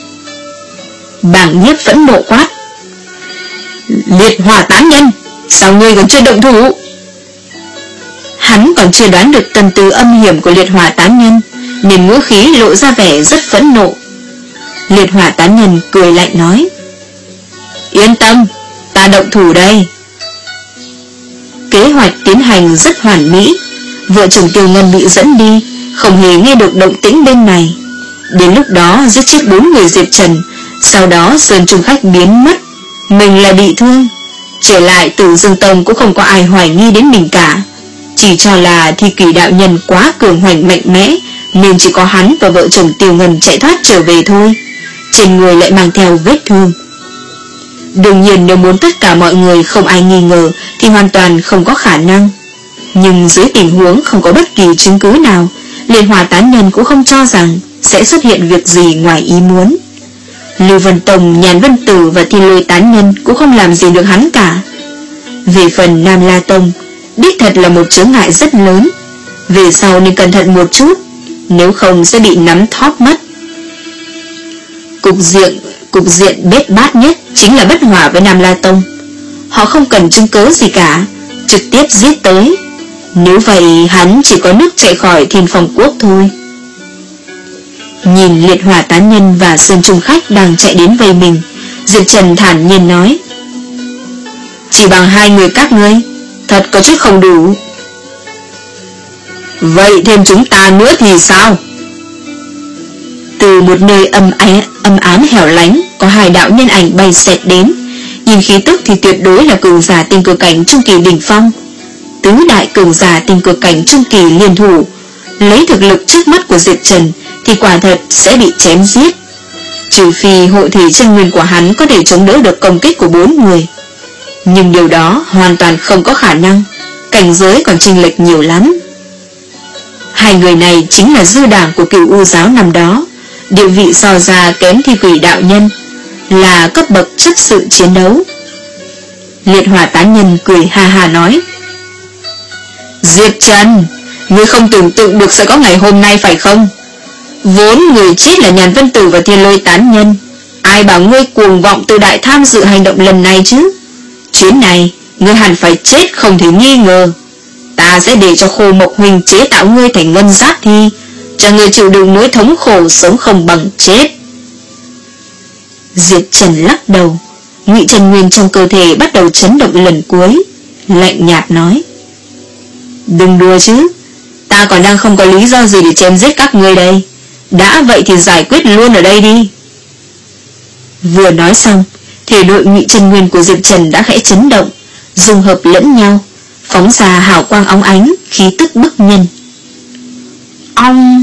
Bàng Nhiếp phẫn nộ quát: Liệt Hỏa Tán Nhân, sao ngươi còn chưa động thủ? Hắn còn chưa đoán được tâm tư âm hiểm của Liệt Hỏa Tán Nhân, nên ngữ khí lộ ra vẻ rất phẫn nộ. Liệt Hỏa Tán Nhân cười lạnh nói: Yên tâm, ta động thủ đây. Kế hoạch tiến hành rất hoàn mỹ. Vợ chồng Tiêu Ngân bị dẫn đi, không hề nghe được động tĩnh bên này. Đến lúc đó giết chết bốn người Diệp Trần, sau đó Sơn Trung Khách biến mất, mình là bị thương. Trở lại Tử Dương Tông cũng không có ai hoài nghi đến mình cả, chỉ cho là Thi Kỷ đạo nhân quá cường hoành mạnh mẽ, nên chỉ có hắn và vợ chồng Tiêu Ngân chạy thoát trở về thôi. Trên người lại mang theo vết thương. Đương nhiên nếu muốn tất cả mọi người không ai nghi ngờ thì hoàn toàn không có khả năng. Nhưng dưới tình huống không có bất kỳ chứng cứ nào, Liên Hòa tán nhân cũng không cho rằng sẽ xuất hiện việc gì ngoài ý muốn. Lưu Vân Tông, Nhàn Vân Tử và Thiên Lôi tán nhân cũng không làm gì được hắn cả. Về phần Nam La Tông, đích thật là một chướng ngại rất lớn. Về sau nên cẩn thận một chút, nếu không sẽ bị nắm thóp mất. Cục diện Cục diện bết bát nhất chính là bất hòa với Nam La Tông. Họ không cần chứng cớ gì cả, trực tiếp giết tới. Nếu vậy hắn chỉ có nước chạy khỏi Thiên Phong Quốc thôi. Nhìn Liệt Hỏa tán nhân và Sơn Trung Khách đang chạy đến vây mình, Diệp Trần thản nhiên nói: chỉ bằng hai người các ngươi, thật có chút không đủ. Vậy thêm chúng ta nữa thì sao? Từ một nơi âm, ái, âm ám hẻo lánh, có hai đạo nhân ảnh bay xẹt đến. Nhìn khí tức thì tuyệt đối là cường giả tinh cực cảnh trung kỳ đỉnh phong. Tứ đại cường giả tinh cực cảnh trung kỳ liên thủ, lấy thực lực trước mắt của Diệp Trần thì quả thật sẽ bị chém giết. Trừ phi hộ thể chân nguyên của hắn có thể chống đỡ được công kích của bốn người, nhưng điều đó hoàn toàn không có khả năng. Cảnh giới còn chênh lệch nhiều lắm. Hai người này chính là dư đảng của Cửu U giáo năm đó, địa vị so ra kém Thi Quỷ đạo nhân, là cấp bậc chấp sự chiến đấu. Liệt Hỏa tán nhân cười ha ha nói: Diệp Trần, ngươi không tưởng tượng được sẽ có ngày hôm nay phải không? Vốn người chết là Nhàn Vân Tử và Thiên Lôi tán nhân, ai bảo ngươi cuồng vọng tự đại tham dự hành động lần này chứ? Chuyến này ngươi hẳn phải chết không thể nghi ngờ. Ta sẽ để cho Khô Mộc Huynh chế tạo ngươi thành ngân giáp thi, cho ngươi chịu đựng nỗi thống khổ sống không bằng chết. Diệp Trần lắc đầu, ngụy Trần Nguyên trong cơ thể bắt đầu chấn động lần cuối, lạnh nhạt nói: đừng đùa chứ, ta còn đang không có lý do gì để chém giết các ngươi đây. Đã vậy thì giải quyết luôn ở đây đi. Vừa nói xong, thể nội ngụy Trần Nguyên của Diệp Trần đã khẽ chấn động, dung hợp lẫn nhau, phóng ra hào quang óng ánh, khí tức bức nhân. Ong!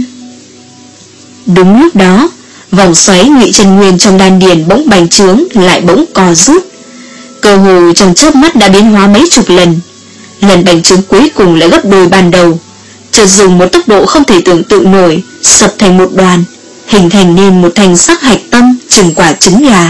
Đúng lúc đó, vòng xoáy ngụy Trần Nguyên trong đan điền bỗng bành trướng lại bỗng co rút, cơ hồ trong chớp mắt đã biến hóa mấy chục lần. Lần bành trướng cuối cùng lại gấp đôi ban đầu, chợt dùng một tốc độ không thể tưởng tượng nổi, sập thành một đoàn, hình thành nên một thành sắc hạch tâm chừng quả trứng gà.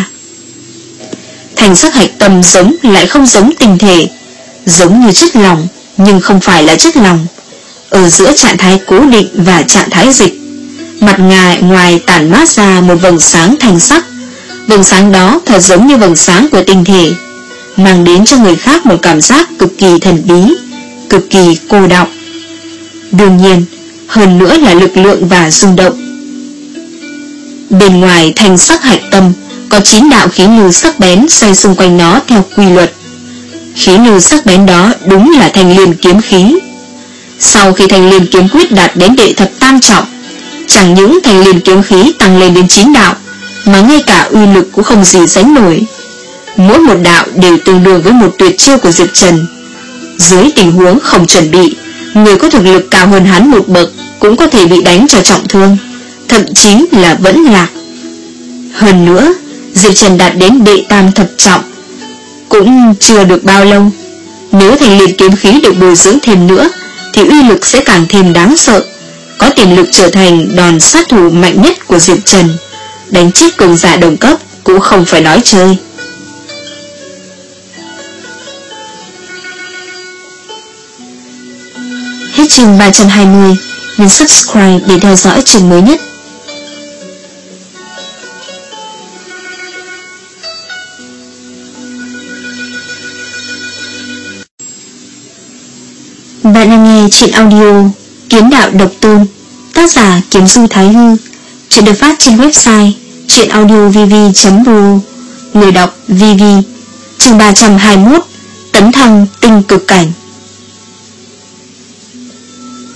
Thành sắc hạch tâm giống lại không giống tinh thể, giống như chất lỏng nhưng không phải là chất lỏng, ở giữa trạng thái cố định và trạng thái dịch. Mặt ngoài, ngoài tản mát ra một vầng sáng thanh sắc. Vầng sáng đó thật giống như vầng sáng của tinh thể, mang đến cho người khác một cảm giác cực kỳ thần bí, cực kỳ cô đọng. Đương nhiên, hơn nữa là lực lượng và rung động. Bên ngoài thanh sắc hạch tâm có chín đạo khí lưu sắc bén xoay xung quanh nó theo quy luật. Khí lưu sắc bén đó đúng là Thanh Liên kiếm khí. Sau khi Thanh Liên kiếm quyết đạt đến đệ thập tam trọng, chẳng những Thanh Liên kiếm khí tăng lên đến chín đạo, mà ngay cả uy lực cũng không gì sánh nổi. Mỗi một đạo đều tương đương với một tuyệt chiêu của Diệp Trần. Dưới tình huống không chuẩn bị, người có thực lực cao hơn hắn một bậc cũng có thể bị đánh cho trọng thương, thậm chí là vẫn lạc. Hơn nữa, Diệp Trần đạt đến đệ tam thập trọng cũng chưa được bao lâu. Nếu Thanh Liên kiếm khí được bồi dưỡng thêm nữa thì uy lực sẽ càng thêm đáng sợ, có tiềm lực trở thành đòn sát thủ mạnh nhất của Diệp Trần. Đánh chết cường giả đồng cấp cũng không phải nói chơi. Hết chương ba trăm hai mươi, nhấn subscribe để theo dõi chương mới nhất. Bạn đang nghe truyện audio Kiếm Đạo Độc Tôn, tác giả Kiếm Du Thái Hư. Truyện được phát trên website truyện audio v v chấm ro. Người đọc vê vê. Chương ba trăm hai mươi mốt, tấn thăng tinh cực cảnh.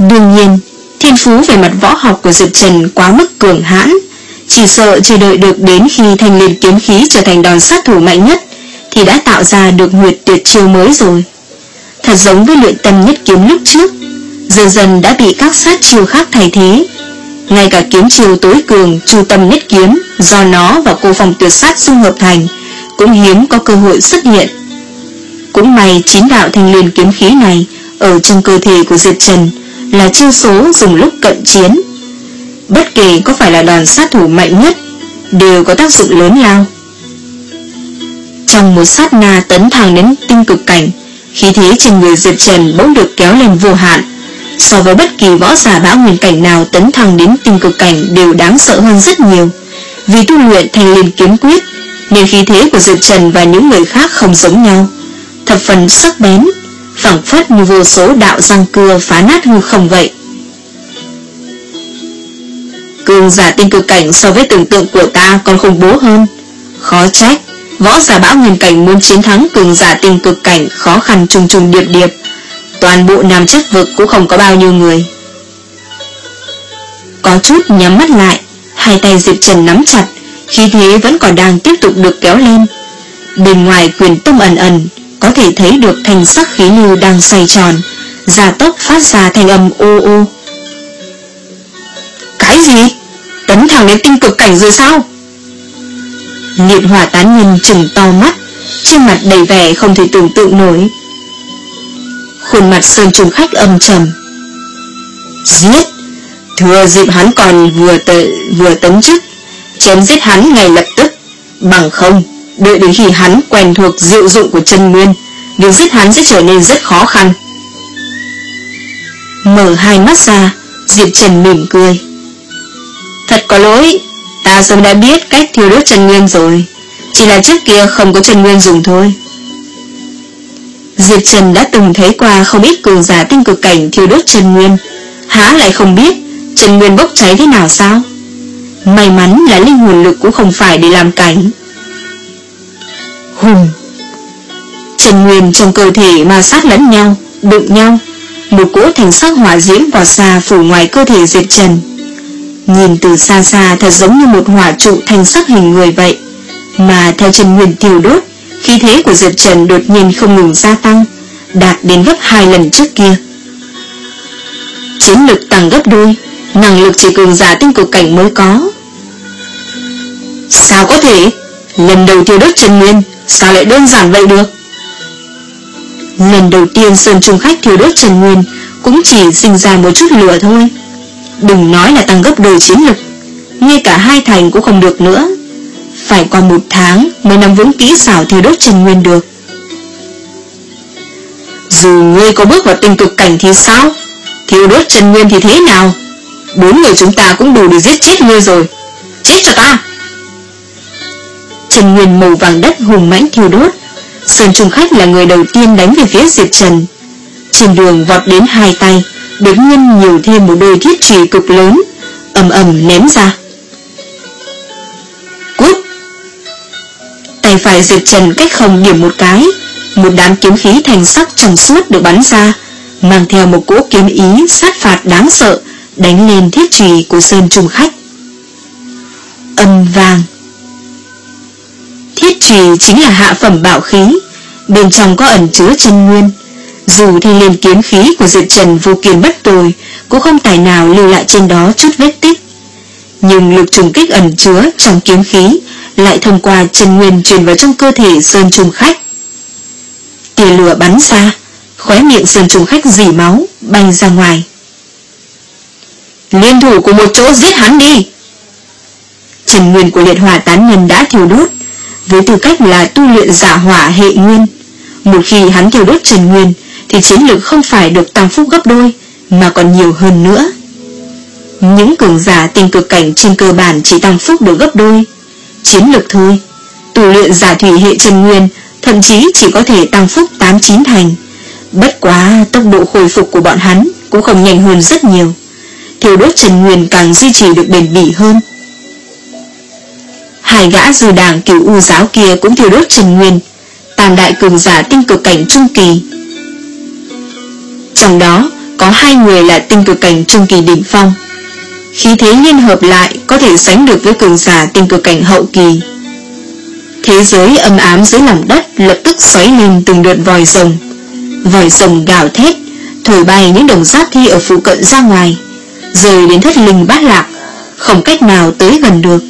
Đương nhiên, thiên phú về mặt võ học của Diệp Trần quá mức cường hãn, chỉ sợ chờ đợi được đến khi thanh liên kiếm khí trở thành đòn sát thủ mạnh nhất thì đã tạo ra được nguyệt tuyệt chiêu mới rồi. Thật giống với luyện tâm nhất kiếm lúc trước, dần dần đã bị các sát chiêu khác thay thế. Ngay cả kiếm chiêu tối cường Chu Tâm Nhất Kiếm do nó và Cô Phong Tuyệt Sát dung hợp thành cũng hiếm có cơ hội xuất hiện. Cũng may chín đạo thanh liên kiếm khí này ở trong cơ thể của Diệp Trần là chiêu số dùng lúc cận chiến. Bất kể có phải là đòn sát thủ mạnh nhất đều có tác dụng lớn lao. Trong một sát na tấn thẳng đến tinh cực cảnh, khí thế trên người Diệp Trần bỗng được kéo lên vô hạn. So với bất kỳ võ giả bão nguyên cảnh nào tấn thẳng đến tinh cực cảnh đều đáng sợ hơn rất nhiều. Vì tu luyện thanh liên kiếm quyết nên khí thế của Diệp Trần và những người khác không giống nhau, thập phần sắc bén, phảng phất như vô số đạo răng cưa phá nát hư không vậy. Cường giả tinh cực cảnh so với tưởng tượng của ta còn khủng bố hơn. Khó trách võ giả bão nguyên cảnh muốn chiến thắng cường giả tinh cực cảnh khó khăn trùng trùng điệp điệp. Toàn bộ Nam Chất Vực cũng không có bao nhiêu người. Có chút nhắm mắt lại, hai tay Diệp Trần nắm chặt, khí thế vẫn còn đang tiếp tục được kéo lên. Bên ngoài quyền tông ẩn ẩn có thể thấy được thanh sắc khí lưu đang xoay tròn, gia tốc phát ra thanh âm ô ô. Cái gì? Tấn thẳng đến tinh cực cảnh rồi sao? Liệt hỏa tán nhân trừng to mắt, trên mặt đầy vẻ không thể tưởng tượng nổi. Khuôn mặt Sơn Trùng Khách âm trầm. Giết! Thừa dịp hắn còn vừa tự, vừa tấn chức, chém giết hắn ngay lập tức. Bằng không, đợi đến khi hắn quen thuộc diệu dụng của chân nguyên, việc giết hắn sẽ trở nên rất khó khăn. Mở hai mắt ra, Diệp Trần mỉm cười. Thật có lỗi, ta sớm đã biết cách thiêu đốt chân nguyên rồi, chỉ là trước kia không có chân nguyên dùng thôi. Diệp Trần đã từng thấy qua không ít cường giả tinh cực cảnh thiêu đốt chân nguyên, há lại không biết chân nguyên bốc cháy thế nào sao? May mắn là linh hồn lực cũng không phải để làm cảnh. Hùng! Chân nguyên trong cơ thể ma sát lẫn nhau, đụng nhau, một cỗ thành sắc hỏa diễm vọt ra phủ ngoài cơ thể Diệp Trần. Nhìn từ xa xa thật giống như một hỏa trụ thành sắc hình người vậy, mà theo chân nguyên thiêu đốt, khí thế của Diệp Trần đột nhiên không ngừng gia tăng, đạt đến gấp hai lần trước kia. Chiến lực tăng gấp đôi, năng lực chỉ cường giả tinh cực cảnh mới có. Sao có thể? Lần đầu thiêu đốt chân nguyên, sao lại đơn giản vậy được? Lần đầu tiên Sơn Trung Khách thiêu đốt chân nguyên cũng chỉ sinh ra một chút lửa thôi. Đừng nói là tăng gấp đôi chiến lực, ngay cả hai thành cũng không được nữa. Phải qua một tháng mới nắm vững kỹ xảo thiêu đốt chân nguyên được. Dù ngươi có bước vào tinh cực cảnh thì sao? Thiêu đốt chân nguyên thì thế nào? Bốn người chúng ta cũng đủ để giết chết ngươi rồi. Chết cho ta! Chân nguyên màu vàng đất hùng mãnh thiêu đốt. Sơn Trung Khách là người đầu tiên đánh về phía Diệp Trần. Trên đường vọt đến hai tay, đột nhiên nhiều thêm một đôi thiết chùy cực lớn, ầm ầm ném ra. Cút! Tay phải Diệp Trần cách không điểm một cái, một đám kiếm khí thành sắc trong suốt được bắn ra, mang theo một cỗ kiếm ý sát phạt đáng sợ, đánh lên thiết chùy của Sơn Trung Khách. Âm vang. Thiết chùy chính là hạ phẩm bảo khí, bên trong có ẩn chứa chân nguyên. Dù thanh liên kiếm khí của Diệp Trần vô kiên bất tồi, cũng không tài nào lưu lại trên đó chút vết tích. Nhưng lực trùng kích ẩn chứa trong kiếm khí lại thông qua chân nguyên truyền vào trong cơ thể Sơn Trung Khách. Tia lửa bắn ra, khóe miệng Sơn Trung Khách rỉ máu, bay ra ngoài. Liên thủ cùng một chỗ giết hắn đi! Chân nguyên của liệt hỏa tán nhân đã thiêu đốt, với tư cách là tu luyện giả hỏa hệ nguyên. Một khi hắn thiêu đốt chân nguyên thì chiến lực không phải được tăng phúc gấp đôi, mà còn nhiều hơn nữa. Những cường giả tinh cực cảnh trên cơ bản chỉ tăng phúc được gấp đôi chiến lực thôi. Tu luyện giả thủy hệ chân nguyên thậm chí chỉ có thể tăng phúc tám chín thành. Bất quá tốc độ hồi phục của bọn hắn cũng không nhanh hơn rất nhiều. Thiêu đốt chân nguyên càng duy trì được bền bỉ hơn. Hai gã dư đảng Cửu U giáo kia cũng thiêu đốt chân nguyên, tam đại cường giả tinh cực cảnh trung kỳ. Trong đó có hai người là tinh cực cảnh trung kỳ đỉnh phong. Khí thế liên hợp lại có thể sánh được với cường giả tinh cực cảnh hậu kỳ. Thế giới âm ám dưới lòng đất lập tức xoáy lên từng đợt vòi rồng. Vòi rồng gào thét, thổi bay những đồng giáp thi ở phụ cận ra ngoài, rơi đến thất linh bát lạc, không cách nào tới gần được.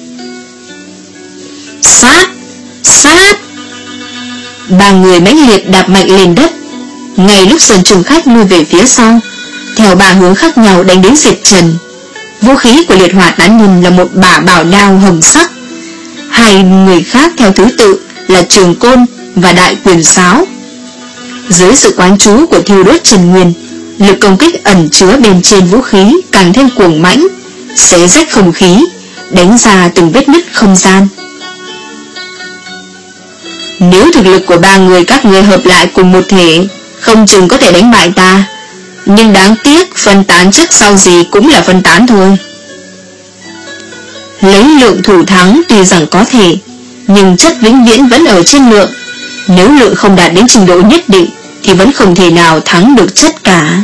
Sát! Sát! Ba người mãnh liệt đạp mạnh lên đất. Ngay lúc Sơn Trùng Khách lui về phía sau, theo ba hướng khác nhau đánh đến Diệp Trần. Vũ khí của liệt hỏa tán nhân là một bả bảo đao hồng sắc. Hai người khác theo thứ tự là trường côn và đại quyền sáo. Dưới sự quán chú của thiêu đốt Trần Nguyên, lực công kích ẩn chứa bên trên vũ khí càng thêm cuồng mãnh, xé rách không khí, đánh ra từng vết nứt không gian. Nếu thực lực của ba người các người hợp lại cùng một thể, không chừng có thể đánh bại ta, nhưng đáng tiếc phân tán trước sau gì cũng là phân tán thôi. Lấy lượng thủ thắng tuy rằng có thể, nhưng chất vĩnh viễn vẫn ở trên lượng. Nếu lượng không đạt đến trình độ nhất định thì vẫn không thể nào thắng được chất cả.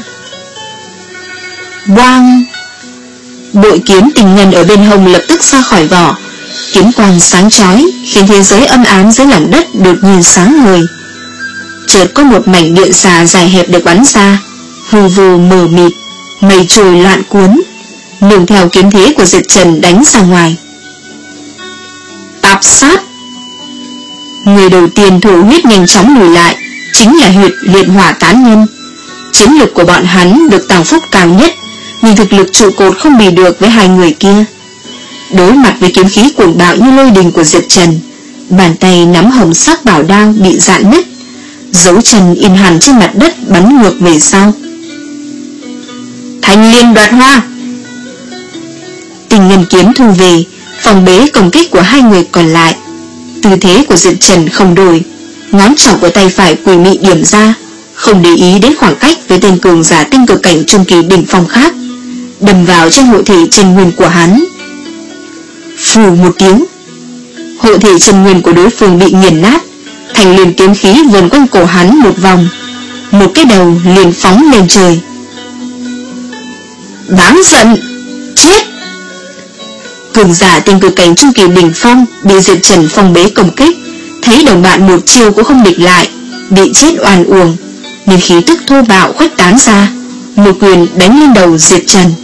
Boang! Bội kiếm tình ngân ở bên hông lập tức ra khỏi vỏ. Kiếm quang sáng chói khiến thế giới âm ám dưới lòng đất đột nhiên sáng ngời. Chợt có một mảnh điện xà dài hẹp được bắn ra, hư vô mờ mịt, mây trôi loạn cuốn, nương theo kiếm thế của Diệp Trần đánh ra ngoài. Tạp sát! Người đầu tiên thổ huyết nhanh chóng lùi lại chính là huyệt liệt hỏa tán nhân. Chiến lực của bọn hắn được tăng phúc cao nhất, nhưng thực lực trụ cột không bì được với hai người kia. Đối mặt với kiếm khí cuồng bạo như lôi đình của Diệp Trần, bàn tay nắm hồng sắc bảo đao bị rạn nứt, dấu chân in hẳn trên mặt đất bắn ngược về sau. Thanh liên đoạt hoa! Tình ngân kiếm thu về, phòng bế công kích của hai người còn lại. Tư thế của Diệp Trần không đổi, ngón trỏ của tay phải quỷ mị điểm ra, không để ý đến khoảng cách với tên cường giả tinh cực cảnh trung kỳ đỉnh phong khác, đâm vào trên hộ thể chân nguyên của hắn. Phù một tiếng, hộ thể chân nguyên của đối phương bị nghiền nát, thành liền kiếm khí vần quanh cổ hắn một vòng, một cái đầu liền phóng lên trời. Đáng giận! Chết! Cường giả tinh cực cảnh trung kỳ đỉnh phong bị Diệp Trần phong bế công kích, thấy đồng bạn một chiêu cũng không địch lại, bị chết oan uổng, nên khí tức thô bạo khuếch tán ra, một quyền đánh lên đầu Diệp Trần.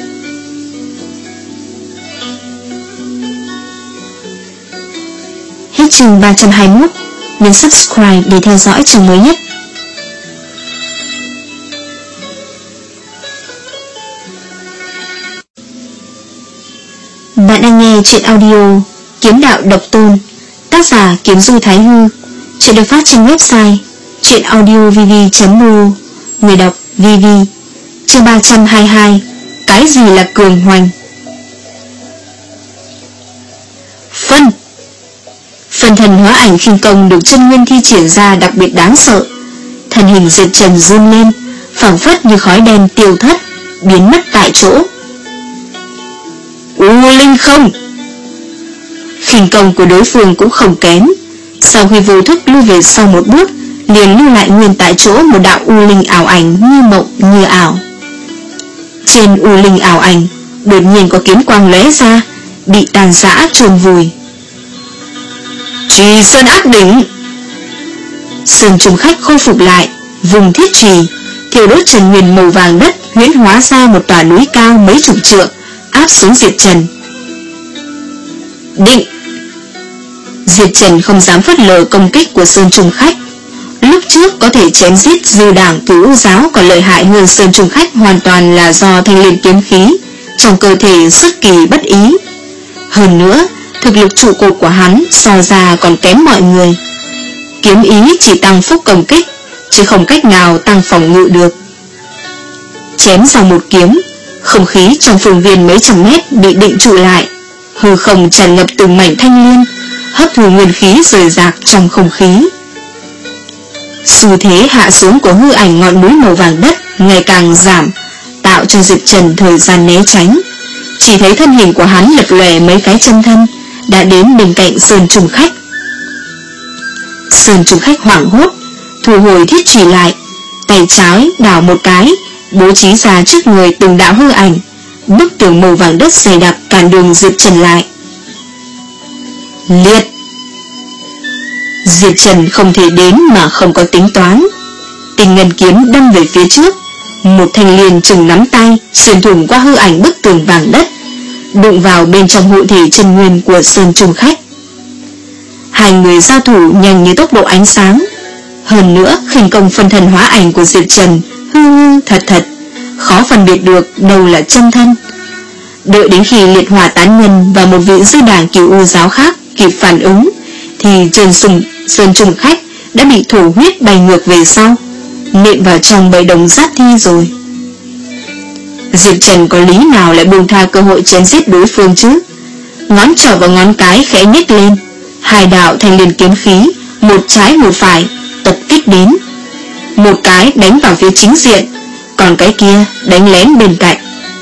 Hết chương ba trăm hai mươi mốt, nhấn subscribe để theo dõi chương mới nhất. Bạn đang nghe truyện audio Kiếm Đạo Độc Tôn, tác giả Kiếm Du Thái Hư. Truyện được phát trên website truyện audio v v chấm r o, người đọc vê vê. Chương ba trăm hai mươi hai, cái gì là cường hoành? Phân Phần thần hóa ảnh khinh công được chân nguyên thi triển ra đặc biệt đáng sợ. Thân hình Diệp Trần run lên, phảng phất như khói đen tiêu thất, biến mất tại chỗ. U linh không! Khinh công của đối phương cũng không kém. Sau khi vô thức lui về sau một bước, liền lưu lại nguyên tại chỗ một đạo u linh ảo ảnh như mộng như ảo. Trên u linh ảo ảnh đột nhiên có kiếm quang lóe ra, bị tàn rã chôn vùi. Trì Sơn Ác Đỉnh! Sơn Trùng Khách khôi phục lại, vùng thiết trì, thiêu đốt Trần Nguyên màu vàng đất huyễn hóa ra một tòa núi cao mấy chục trượng, áp xuống Diệp Trần. Định! Diệp Trần không dám phớt lờ công kích của Sơn Trùng Khách. Lúc trước có thể chém giết dư đảng Cửu Giáo còn lợi hại hơn Sơn Trùng Khách hoàn toàn là do thanh liên kiếm khí trong cơ thể xuất kỳ bất ý. Hơn nữa, thực lực trụ cột của hắn so ra còn kém mọi người. Kiếm ý chỉ tăng phúc công kích, chứ không cách nào tăng phòng ngự được. Chém xong một kiếm, không khí trong phương viên mấy trăm mét bị định trụ lại, hư không tràn ngập từng mảnh thanh liên, hấp thu nguyên khí rời rạc trong không khí. Xu thế hạ xuống của hư ảnh ngọn núi màu vàng đất ngày càng giảm, tạo cho Diệp Trần thời gian né tránh. Chỉ thấy thân hình của hắn lập lòe mấy cái chân thân, đã đến bên cạnh Sơn Trùng Khách. Sơn Trùng Khách hoảng hốt, thu hồi thiết trì lại, tay trái đảo một cái, bố trí ra trước người từng đạo hư ảnh. Bức tường màu vàng đất dày đặc cản đường Diệp Trần lại. Liệt! Diệp Trần không thể đến mà không có tính toán. Tinh ngân kiếm đâm về phía trước, một thanh liền chừng nắm tay xuyên thủng qua hư ảnh bức tường vàng đất, đụng vào bên trong hộ thể chân nguyên của Sơn Trùng Khách. Hai người giao thủ nhanh như tốc độ ánh sáng. Hơn nữa khinh công phân thân hóa ảnh của Diệp Trần hư hư thật thật, khó phân biệt được đâu là chân thân. Đợi đến khi Liệt Hỏa Tán Nhân và một vị dư đảng Cửu U giáo khác kịp phản ứng, thì trên sùng Sơn Trùng Khách đã bị thổ huyết bay ngược về sau, nện vào trong bầy đồng giáp thi rồi. Diệp Trần có lý nào lại buông tha cơ hội chém giết đối phương chứ? Ngón trỏ và ngón cái khẽ nhếch lên, hai đạo thanh liên kiếm khí, một trái một phải tập kích đến. Một cái đánh vào phía chính diện, còn cái kia đánh lén bên cạnh.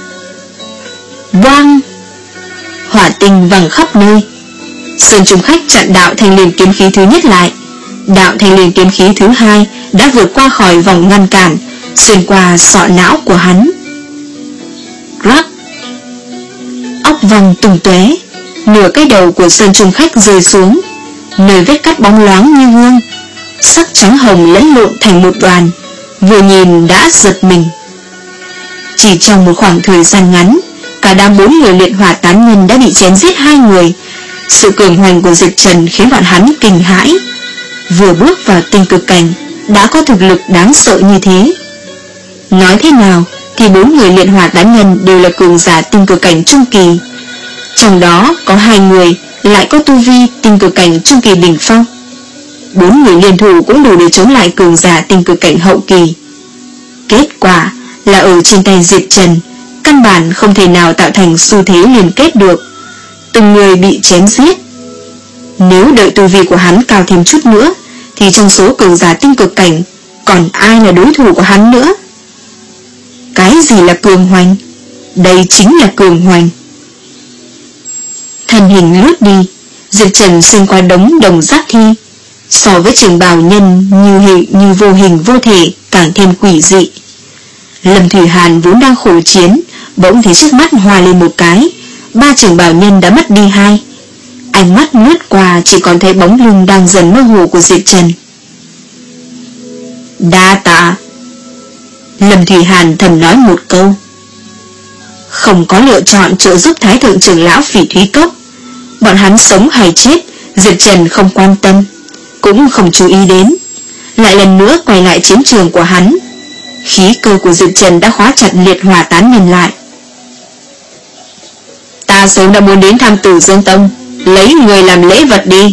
Boang! Hỏa tinh văng khắp nơi. Sơn Trùng Khách chặn đạo thanh liên kiếm khí thứ nhất lại. Đạo thanh liên kiếm khí thứ hai đã vượt qua khỏi vòng ngăn cản, xuyên qua sọ não của hắn. Rắc! Óc văng tung tóe, nửa cái đầu của Sơn Trùng Khách rơi xuống, nơi vết cắt bóng loáng như gương, sắc trắng hồng lẫn lộn thành một đoàn, vừa nhìn đã giật mình. Chỉ trong một khoảng thời gian ngắn, cả đám bốn người Liệt Hỏa Tán Nhân đã bị chém giết hai người. Sự cường hoành của Diệp Trần khiến bọn hắn kinh hãi. Vừa bước vào tinh cực cảnh đã có thực lực đáng sợ như thế. Nói thế nào thì bốn người Liệt Hỏa Tán Nhân đều là cường giả tinh cực cảnh trung kỳ, trong đó có hai người lại có tu vi tinh cực cảnh trung kỳ đỉnh phong. Bốn người liên thủ cũng đủ để chống lại cường giả tinh cực cảnh hậu kỳ. Kết quả là ở trên tay Diệp Trần căn bản không thể nào tạo thành xu thế liên kết được, từng người bị chém giết. Nếu đợi tu vi của hắn cao thêm chút nữa, thì trong số cường giả tinh cực cảnh còn ai là đối thủ của hắn nữa? Cái gì là cường hoành? Đây chính là cường hoành. Thân hình lướt đi, Diệp Trần xuyên qua đống đồng giáp thi, so với trường bào nhân như hình như vô hình vô thể càng thêm quỷ dị. Lâm Thủy Hàn vốn đang khổ chiến, bỗng thấy trước mắt hòa lên một cái, ba trường bào nhân đã mất đi hai. Ánh mắt lướt qua chỉ còn thấy bóng lưng đang dần mơ hồ của Diệp Trần. Đa tạ. Lâm Thủy Hàn thầm nói một câu. Không có lựa chọn trợ giúp Thái thượng trưởng lão Phỉ Thúy Cốc, bọn hắn sống hay chết Diệp Trần không quan tâm, cũng không chú ý đến. Lại lần nữa quay lại chiến trường của hắn. Khí cơ của Diệp Trần đã khóa chặt Liệt Hỏa Tán Nhân lại. Ta sớm đã muốn đến thăm Tử Dương Tông, lấy người làm lễ vật đi.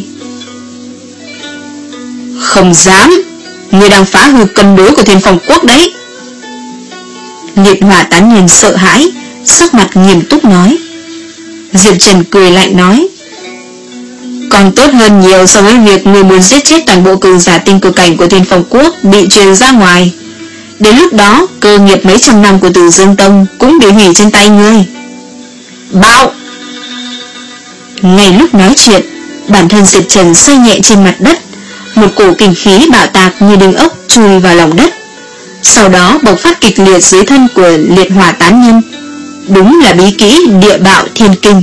Không dám, người đang phá hư cân đối của Thiên Phong Quốc đấy. Liệt Hỏa Tán Nhân sợ hãi, sắc mặt nghiêm túc nói. Diệp Trần cười lạnh nói, còn tốt hơn nhiều so với việc người muốn giết chết toàn bộ cường giả tinh cực cảnh của Thiên Phong Quốc bị truyền ra ngoài. Đến lúc đó cơ nghiệp mấy trăm năm của Tử Dương Tông cũng bị hủy trên tay ngươi. Bạo! Ngay lúc nói chuyện, bản thân Diệp Trần xoay nhẹ trên mặt đất, một cổ kinh khí bạo tạc như đinh ốc chui vào lòng đất, sau đó bộc phát kịch liệt dưới thân của Liệt Hỏa Tán Nhân. Đúng là bí kỹ địa bạo thiên kinh.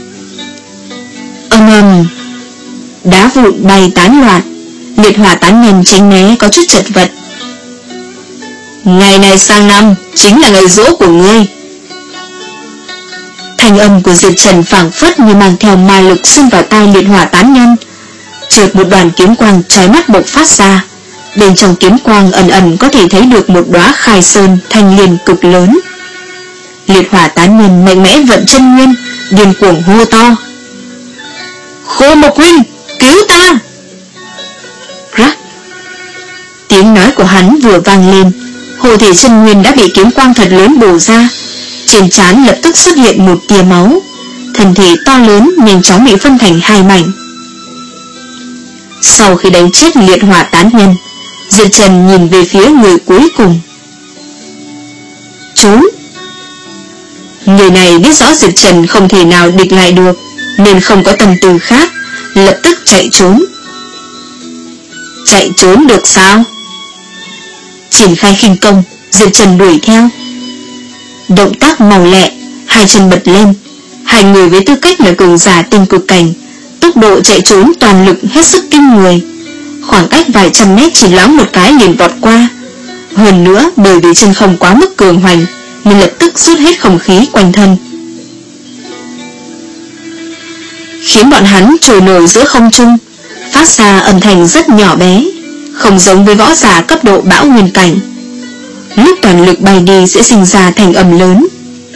Âm ầm, đá vụn bay tán loạn, Liệt Hỏa Tán Nhân tránh né có chút chật vật. Ngày này sang năm chính là ngày giỗ của ngươi. Thanh âm của Diệp Trần phảng phất như mang theo ma lực xuyên vào tai Liệt Hỏa Tán Nhân. Chợt một đoàn kiếm quang chói mắt bộc phát ra, bên trong kiếm quang ẩn ẩn có thể thấy được một đóa khai sơn thanh liên cực lớn. Liệt Hỏa Tán Nhân mạnh mẽ vận chân nguyên, điên cuồng hô to. Khô Mộc huynh, cứu ta! Rắc! Tiếng nói của hắn vừa vang lên, hộ thể chân nguyên đã bị kiếm quang thật lớn bổ ra, trên trán lập tức xuất hiện một tia máu, thân thể to lớn nhanh chóng bị phân thành hai mảnh. Sau khi đánh chết Liệt Hỏa Tán Nhân, Diệp Trần nhìn về phía người cuối cùng. Trốn! Người này biết rõ Diệp Trần không thể nào địch lại được, nên không có tâm tư khác, lập tức chạy trốn. Chạy trốn được sao? Triển khai khinh công, Diệp Trần đuổi theo, Động tác màu lẹ, hai chân bật lên. Hai người với tư cách là cường giả tinh cực cảnh, tốc độ chạy trốn toàn lực hết sức kinh người. Khoảng cách vài trăm mét chỉ loáng một cái liền vọt qua. Hơn nữa bởi vì chân không quá mức cường hoành nên lập tức rút hết không khí quanh thân, khiến bọn hắn trồi nổi giữa không trung, phát ra âm thanh rất nhỏ bé, không giống với võ giả cấp độ bão nguyên cảnh. Lúc toàn lực bay đi sẽ sinh ra thành âm lớn.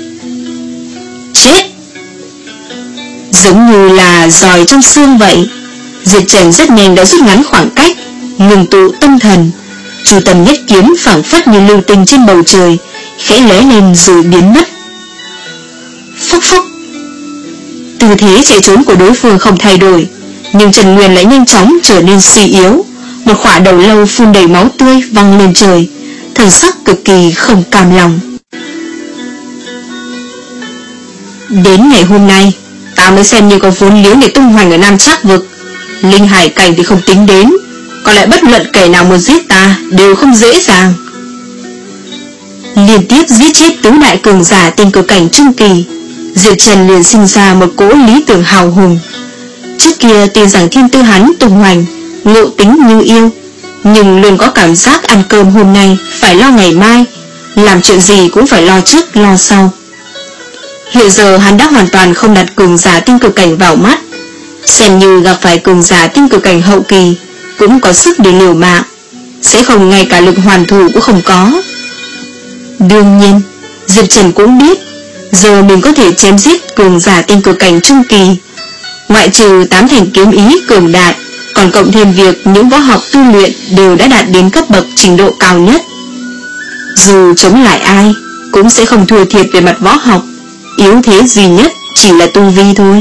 Chết! Giống như là giòi trong xương vậy. Diệp Trần rất nhanh đã rút ngắn khoảng cách, ngừng tụ tâm thần. Chu tâm nhất kiếm phảng phất như lưu tinh trên bầu trời, khẽ lóe lên rồi biến mất. Phốc phốc. Tư thế chạy trốn của đối phương không thay đổi, nhưng Trần Nguyên lại nhanh chóng trở nên suy yếu. Một khỏa đầu lâu phun đầy máu tươi văng lên trời, thần sắc cực kỳ không cam lòng. Đến ngày hôm nay, ta mới xem như có vốn liếng để tung hoành ở Nam Trác Vực. Linh hải cảnh thì không tính đến, còn lại bất luận kẻ nào muốn giết ta đều không dễ dàng. Liên tiếp giết chết tứ đại cường giả tinh cực cảnh trung kỳ, Diệp Trần liền sinh ra một cỗ lý tưởng hào hùng. Trước kia tin rằng thiên tư hắn tung hoành, ngộ tính như yêu, nhưng luôn có cảm giác ăn cơm hôm nay phải lo ngày mai, làm chuyện gì cũng phải lo trước lo sau. Hiện giờ hắn đã hoàn toàn không đặt cường giả tinh cực cảnh vào mắt, xem như gặp phải cường giả tinh cực cảnh hậu kỳ cũng có sức để liều mạng, sẽ không ngay cả lực hoàn thủ cũng không có. Đương nhiên Diệp Trần cũng biết giờ mình có thể chém giết cường giả tinh cực cảnh trung kỳ, ngoại trừ tám thành kiếm ý cường đại, còn cộng thêm việc những võ học tu luyện đều đã đạt đến cấp bậc trình độ cao nhất. Dù chống lại ai cũng sẽ không thua thiệt về mặt võ học, yếu thế duy nhất chỉ là tu vi thôi.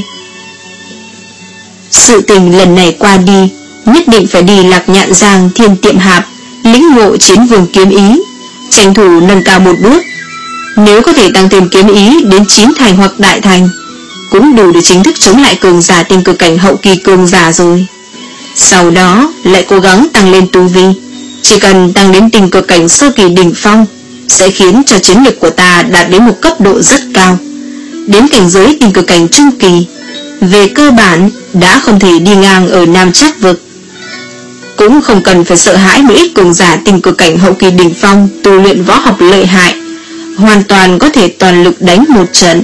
Sự tình lần này qua đi, nhất định phải đi Lạc Nhạn Giang Thiên Tiệm Hạp lĩnh ngộ Chiến Vương kiếm ý, tranh thủ nâng cao một bước. Nếu có thể tăng thêm kiếm ý đến chín thành hoặc đại thành, cũng đủ để chính thức chống lại cường giả tinh cực cảnh hậu kỳ cường giả rồi. Sau đó lại cố gắng tăng lên tu vi, chỉ cần tăng đến tinh cực cảnh sơ kỳ đỉnh phong sẽ khiến cho chiến lực của ta đạt đến một cấp độ rất cao. Đến cảnh giới tinh cực cảnh trung kỳ, về cơ bản đã không thể đi ngang ở Nam Trác Vực. Cũng không cần phải sợ hãi một ít cường giả tinh cực cảnh hậu kỳ đỉnh phong tu luyện võ học lợi hại, hoàn toàn có thể toàn lực đánh một trận.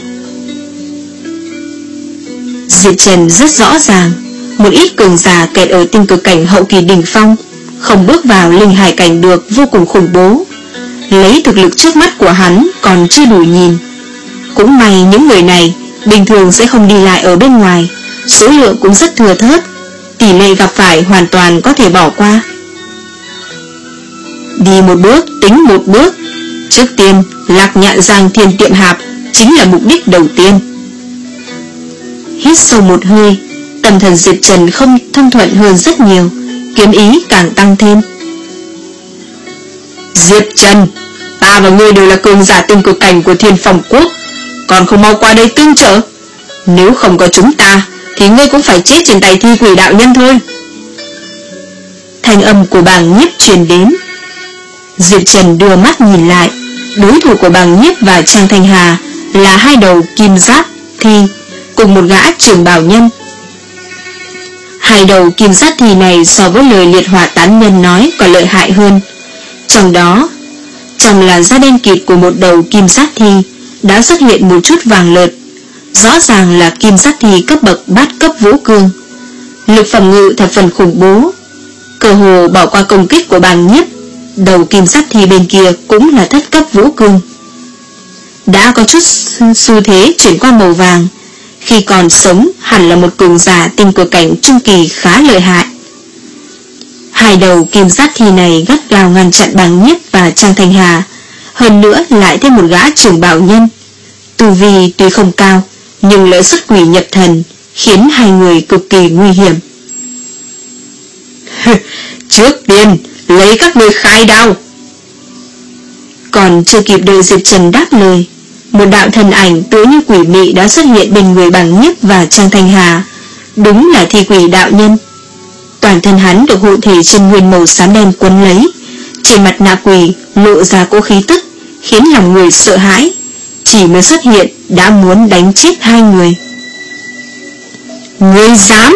Diệp Trần rất rõ ràng, một ít cường giả kẹt ở tinh cực cảnh hậu kỳ đỉnh phong, không bước vào linh hải cảnh được vô cùng khủng bố. Lấy thực lực trước mắt của hắn còn chưa đủ nhìn. Cũng may những người này bình thường sẽ không đi lại ở bên ngoài, số lượng cũng rất thừa thớt, tỷ lệ gặp phải hoàn toàn có thể bỏ qua. Đi một bước tính một bước, trước tiên Lạc Nhạn Giang Thiên Tiệm Hạp chính là mục đích đầu tiên. Hít sâu một hơi, tâm thần Diệp Trần không thông thuận hơn rất nhiều, kiếm ý càng tăng thêm. Diệp Trần, ta và ngươi đều là cường giả tinh cực cảnh của Thiên Phong Quốc, còn không mau qua đây tương trợ. Nếu không có chúng ta thì ngươi cũng phải chết trên tay Thi Quỷ đạo nhân thôi. Thanh âm của Bàng Nhiếp truyền đến. Diệp Trần đưa mắt nhìn lại, đối thủ của Bàng Nhiếp và Trang Thanh Hà là hai đầu kim giáp thi cùng một gã trưởng bảo nhân. Hai đầu kim giáp thi này so với lời liệt hỏa tán nhân nói còn lợi hại hơn. Trong đó, trong làn da đen kịt của một đầu kim giáp thi đã xuất hiện một chút vàng lợt, rõ ràng là kim giáp thi cấp bậc bát cấp vũ cương. Lực phòng ngự thập phần khủng bố, cơ hồ bỏ qua công kích của Bàng Nhiếp. Đầu kim giáp thi bên kia cũng là thất cấp vũ cương, đã có chút xu thế chuyển qua màu vàng. Khi còn sống hẳn là một cường giả tinh cực cảnh trung kỳ khá lợi hại. Hai đầu kim giáp thi này gắt gao ngăn chặn Bàng Nhiếp và Trang Thanh Hà, hơn nữa lại thêm một gã trưởng bảo nhân. Tu vi tuy không cao nhưng lại xuất quỷ nhập thần, khiến hai người cực kỳ nguy hiểm. Trước tiên lấy các ngươi khai đao. Còn chưa kịp đợi Diệp Trần đáp lời, một đạo thân ảnh tựa như quỷ mị đã xuất hiện bên người Bàng Nhiếp và Trang Thanh Hà. Đúng là Thi Quỷ đạo nhân. Toàn thân hắn được hộ thể chân nguyên màu xám đen quấn lấy, trên mặt nạ quỷ lộ ra cỗ khí tức khiến lòng người sợ hãi, chỉ mới xuất hiện đã muốn đánh chết hai người. Ngươi dám!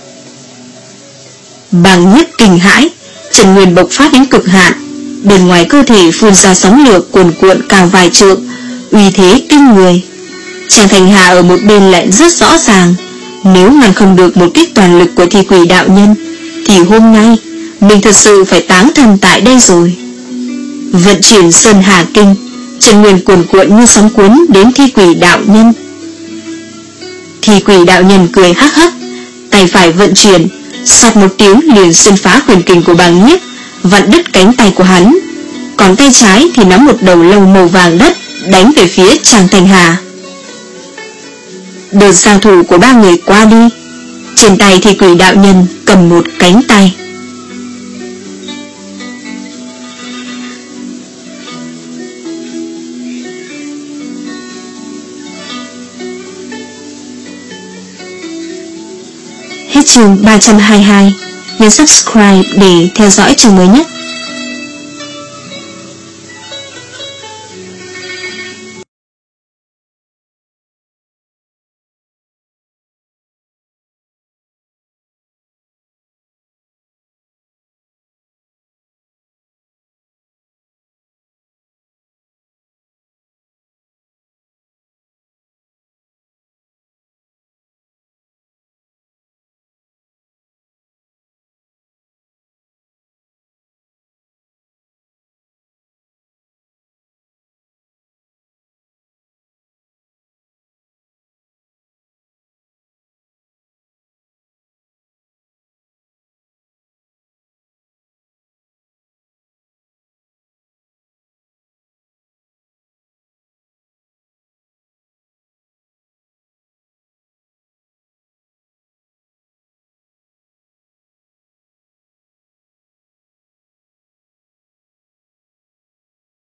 Bàng Nhiếp kinh hãi, Trần Nguyên bộc phát đến cực hạn, bên ngoài cơ thể phun ra sóng lửa cuồn cuộn cao vài trượng, uy thế kinh người. Trang Thành Hà ở một bên lại rất rõ ràng, nếu ngăn không được một kích toàn lực của thi quỷ đạo nhân, thì hôm nay mình thật sự phải táng thân tại đây rồi. Vận chuyển Sơn Hà Kinh, Trần Nguyên cuồn cuộn như sóng cuốn đến thi quỷ đạo nhân. Thi quỷ đạo nhân cười hắc hắc, tay phải vận chuyển, soạt một tiếng liền xuyên phá quyền kình của Bàng Nhiếp, vặn đứt cánh tay của hắn, còn tay trái thì nắm một đầu lâu màu vàng đất đánh về phía Trang Thành Hà. Đợt giao thủ của ba người qua đi, trên tay thì quỷ đạo nhân cầm một cánh tay. Hết chương ba trăm hai mươi hai. Nhấn subscribe để theo dõi chương mới nhất.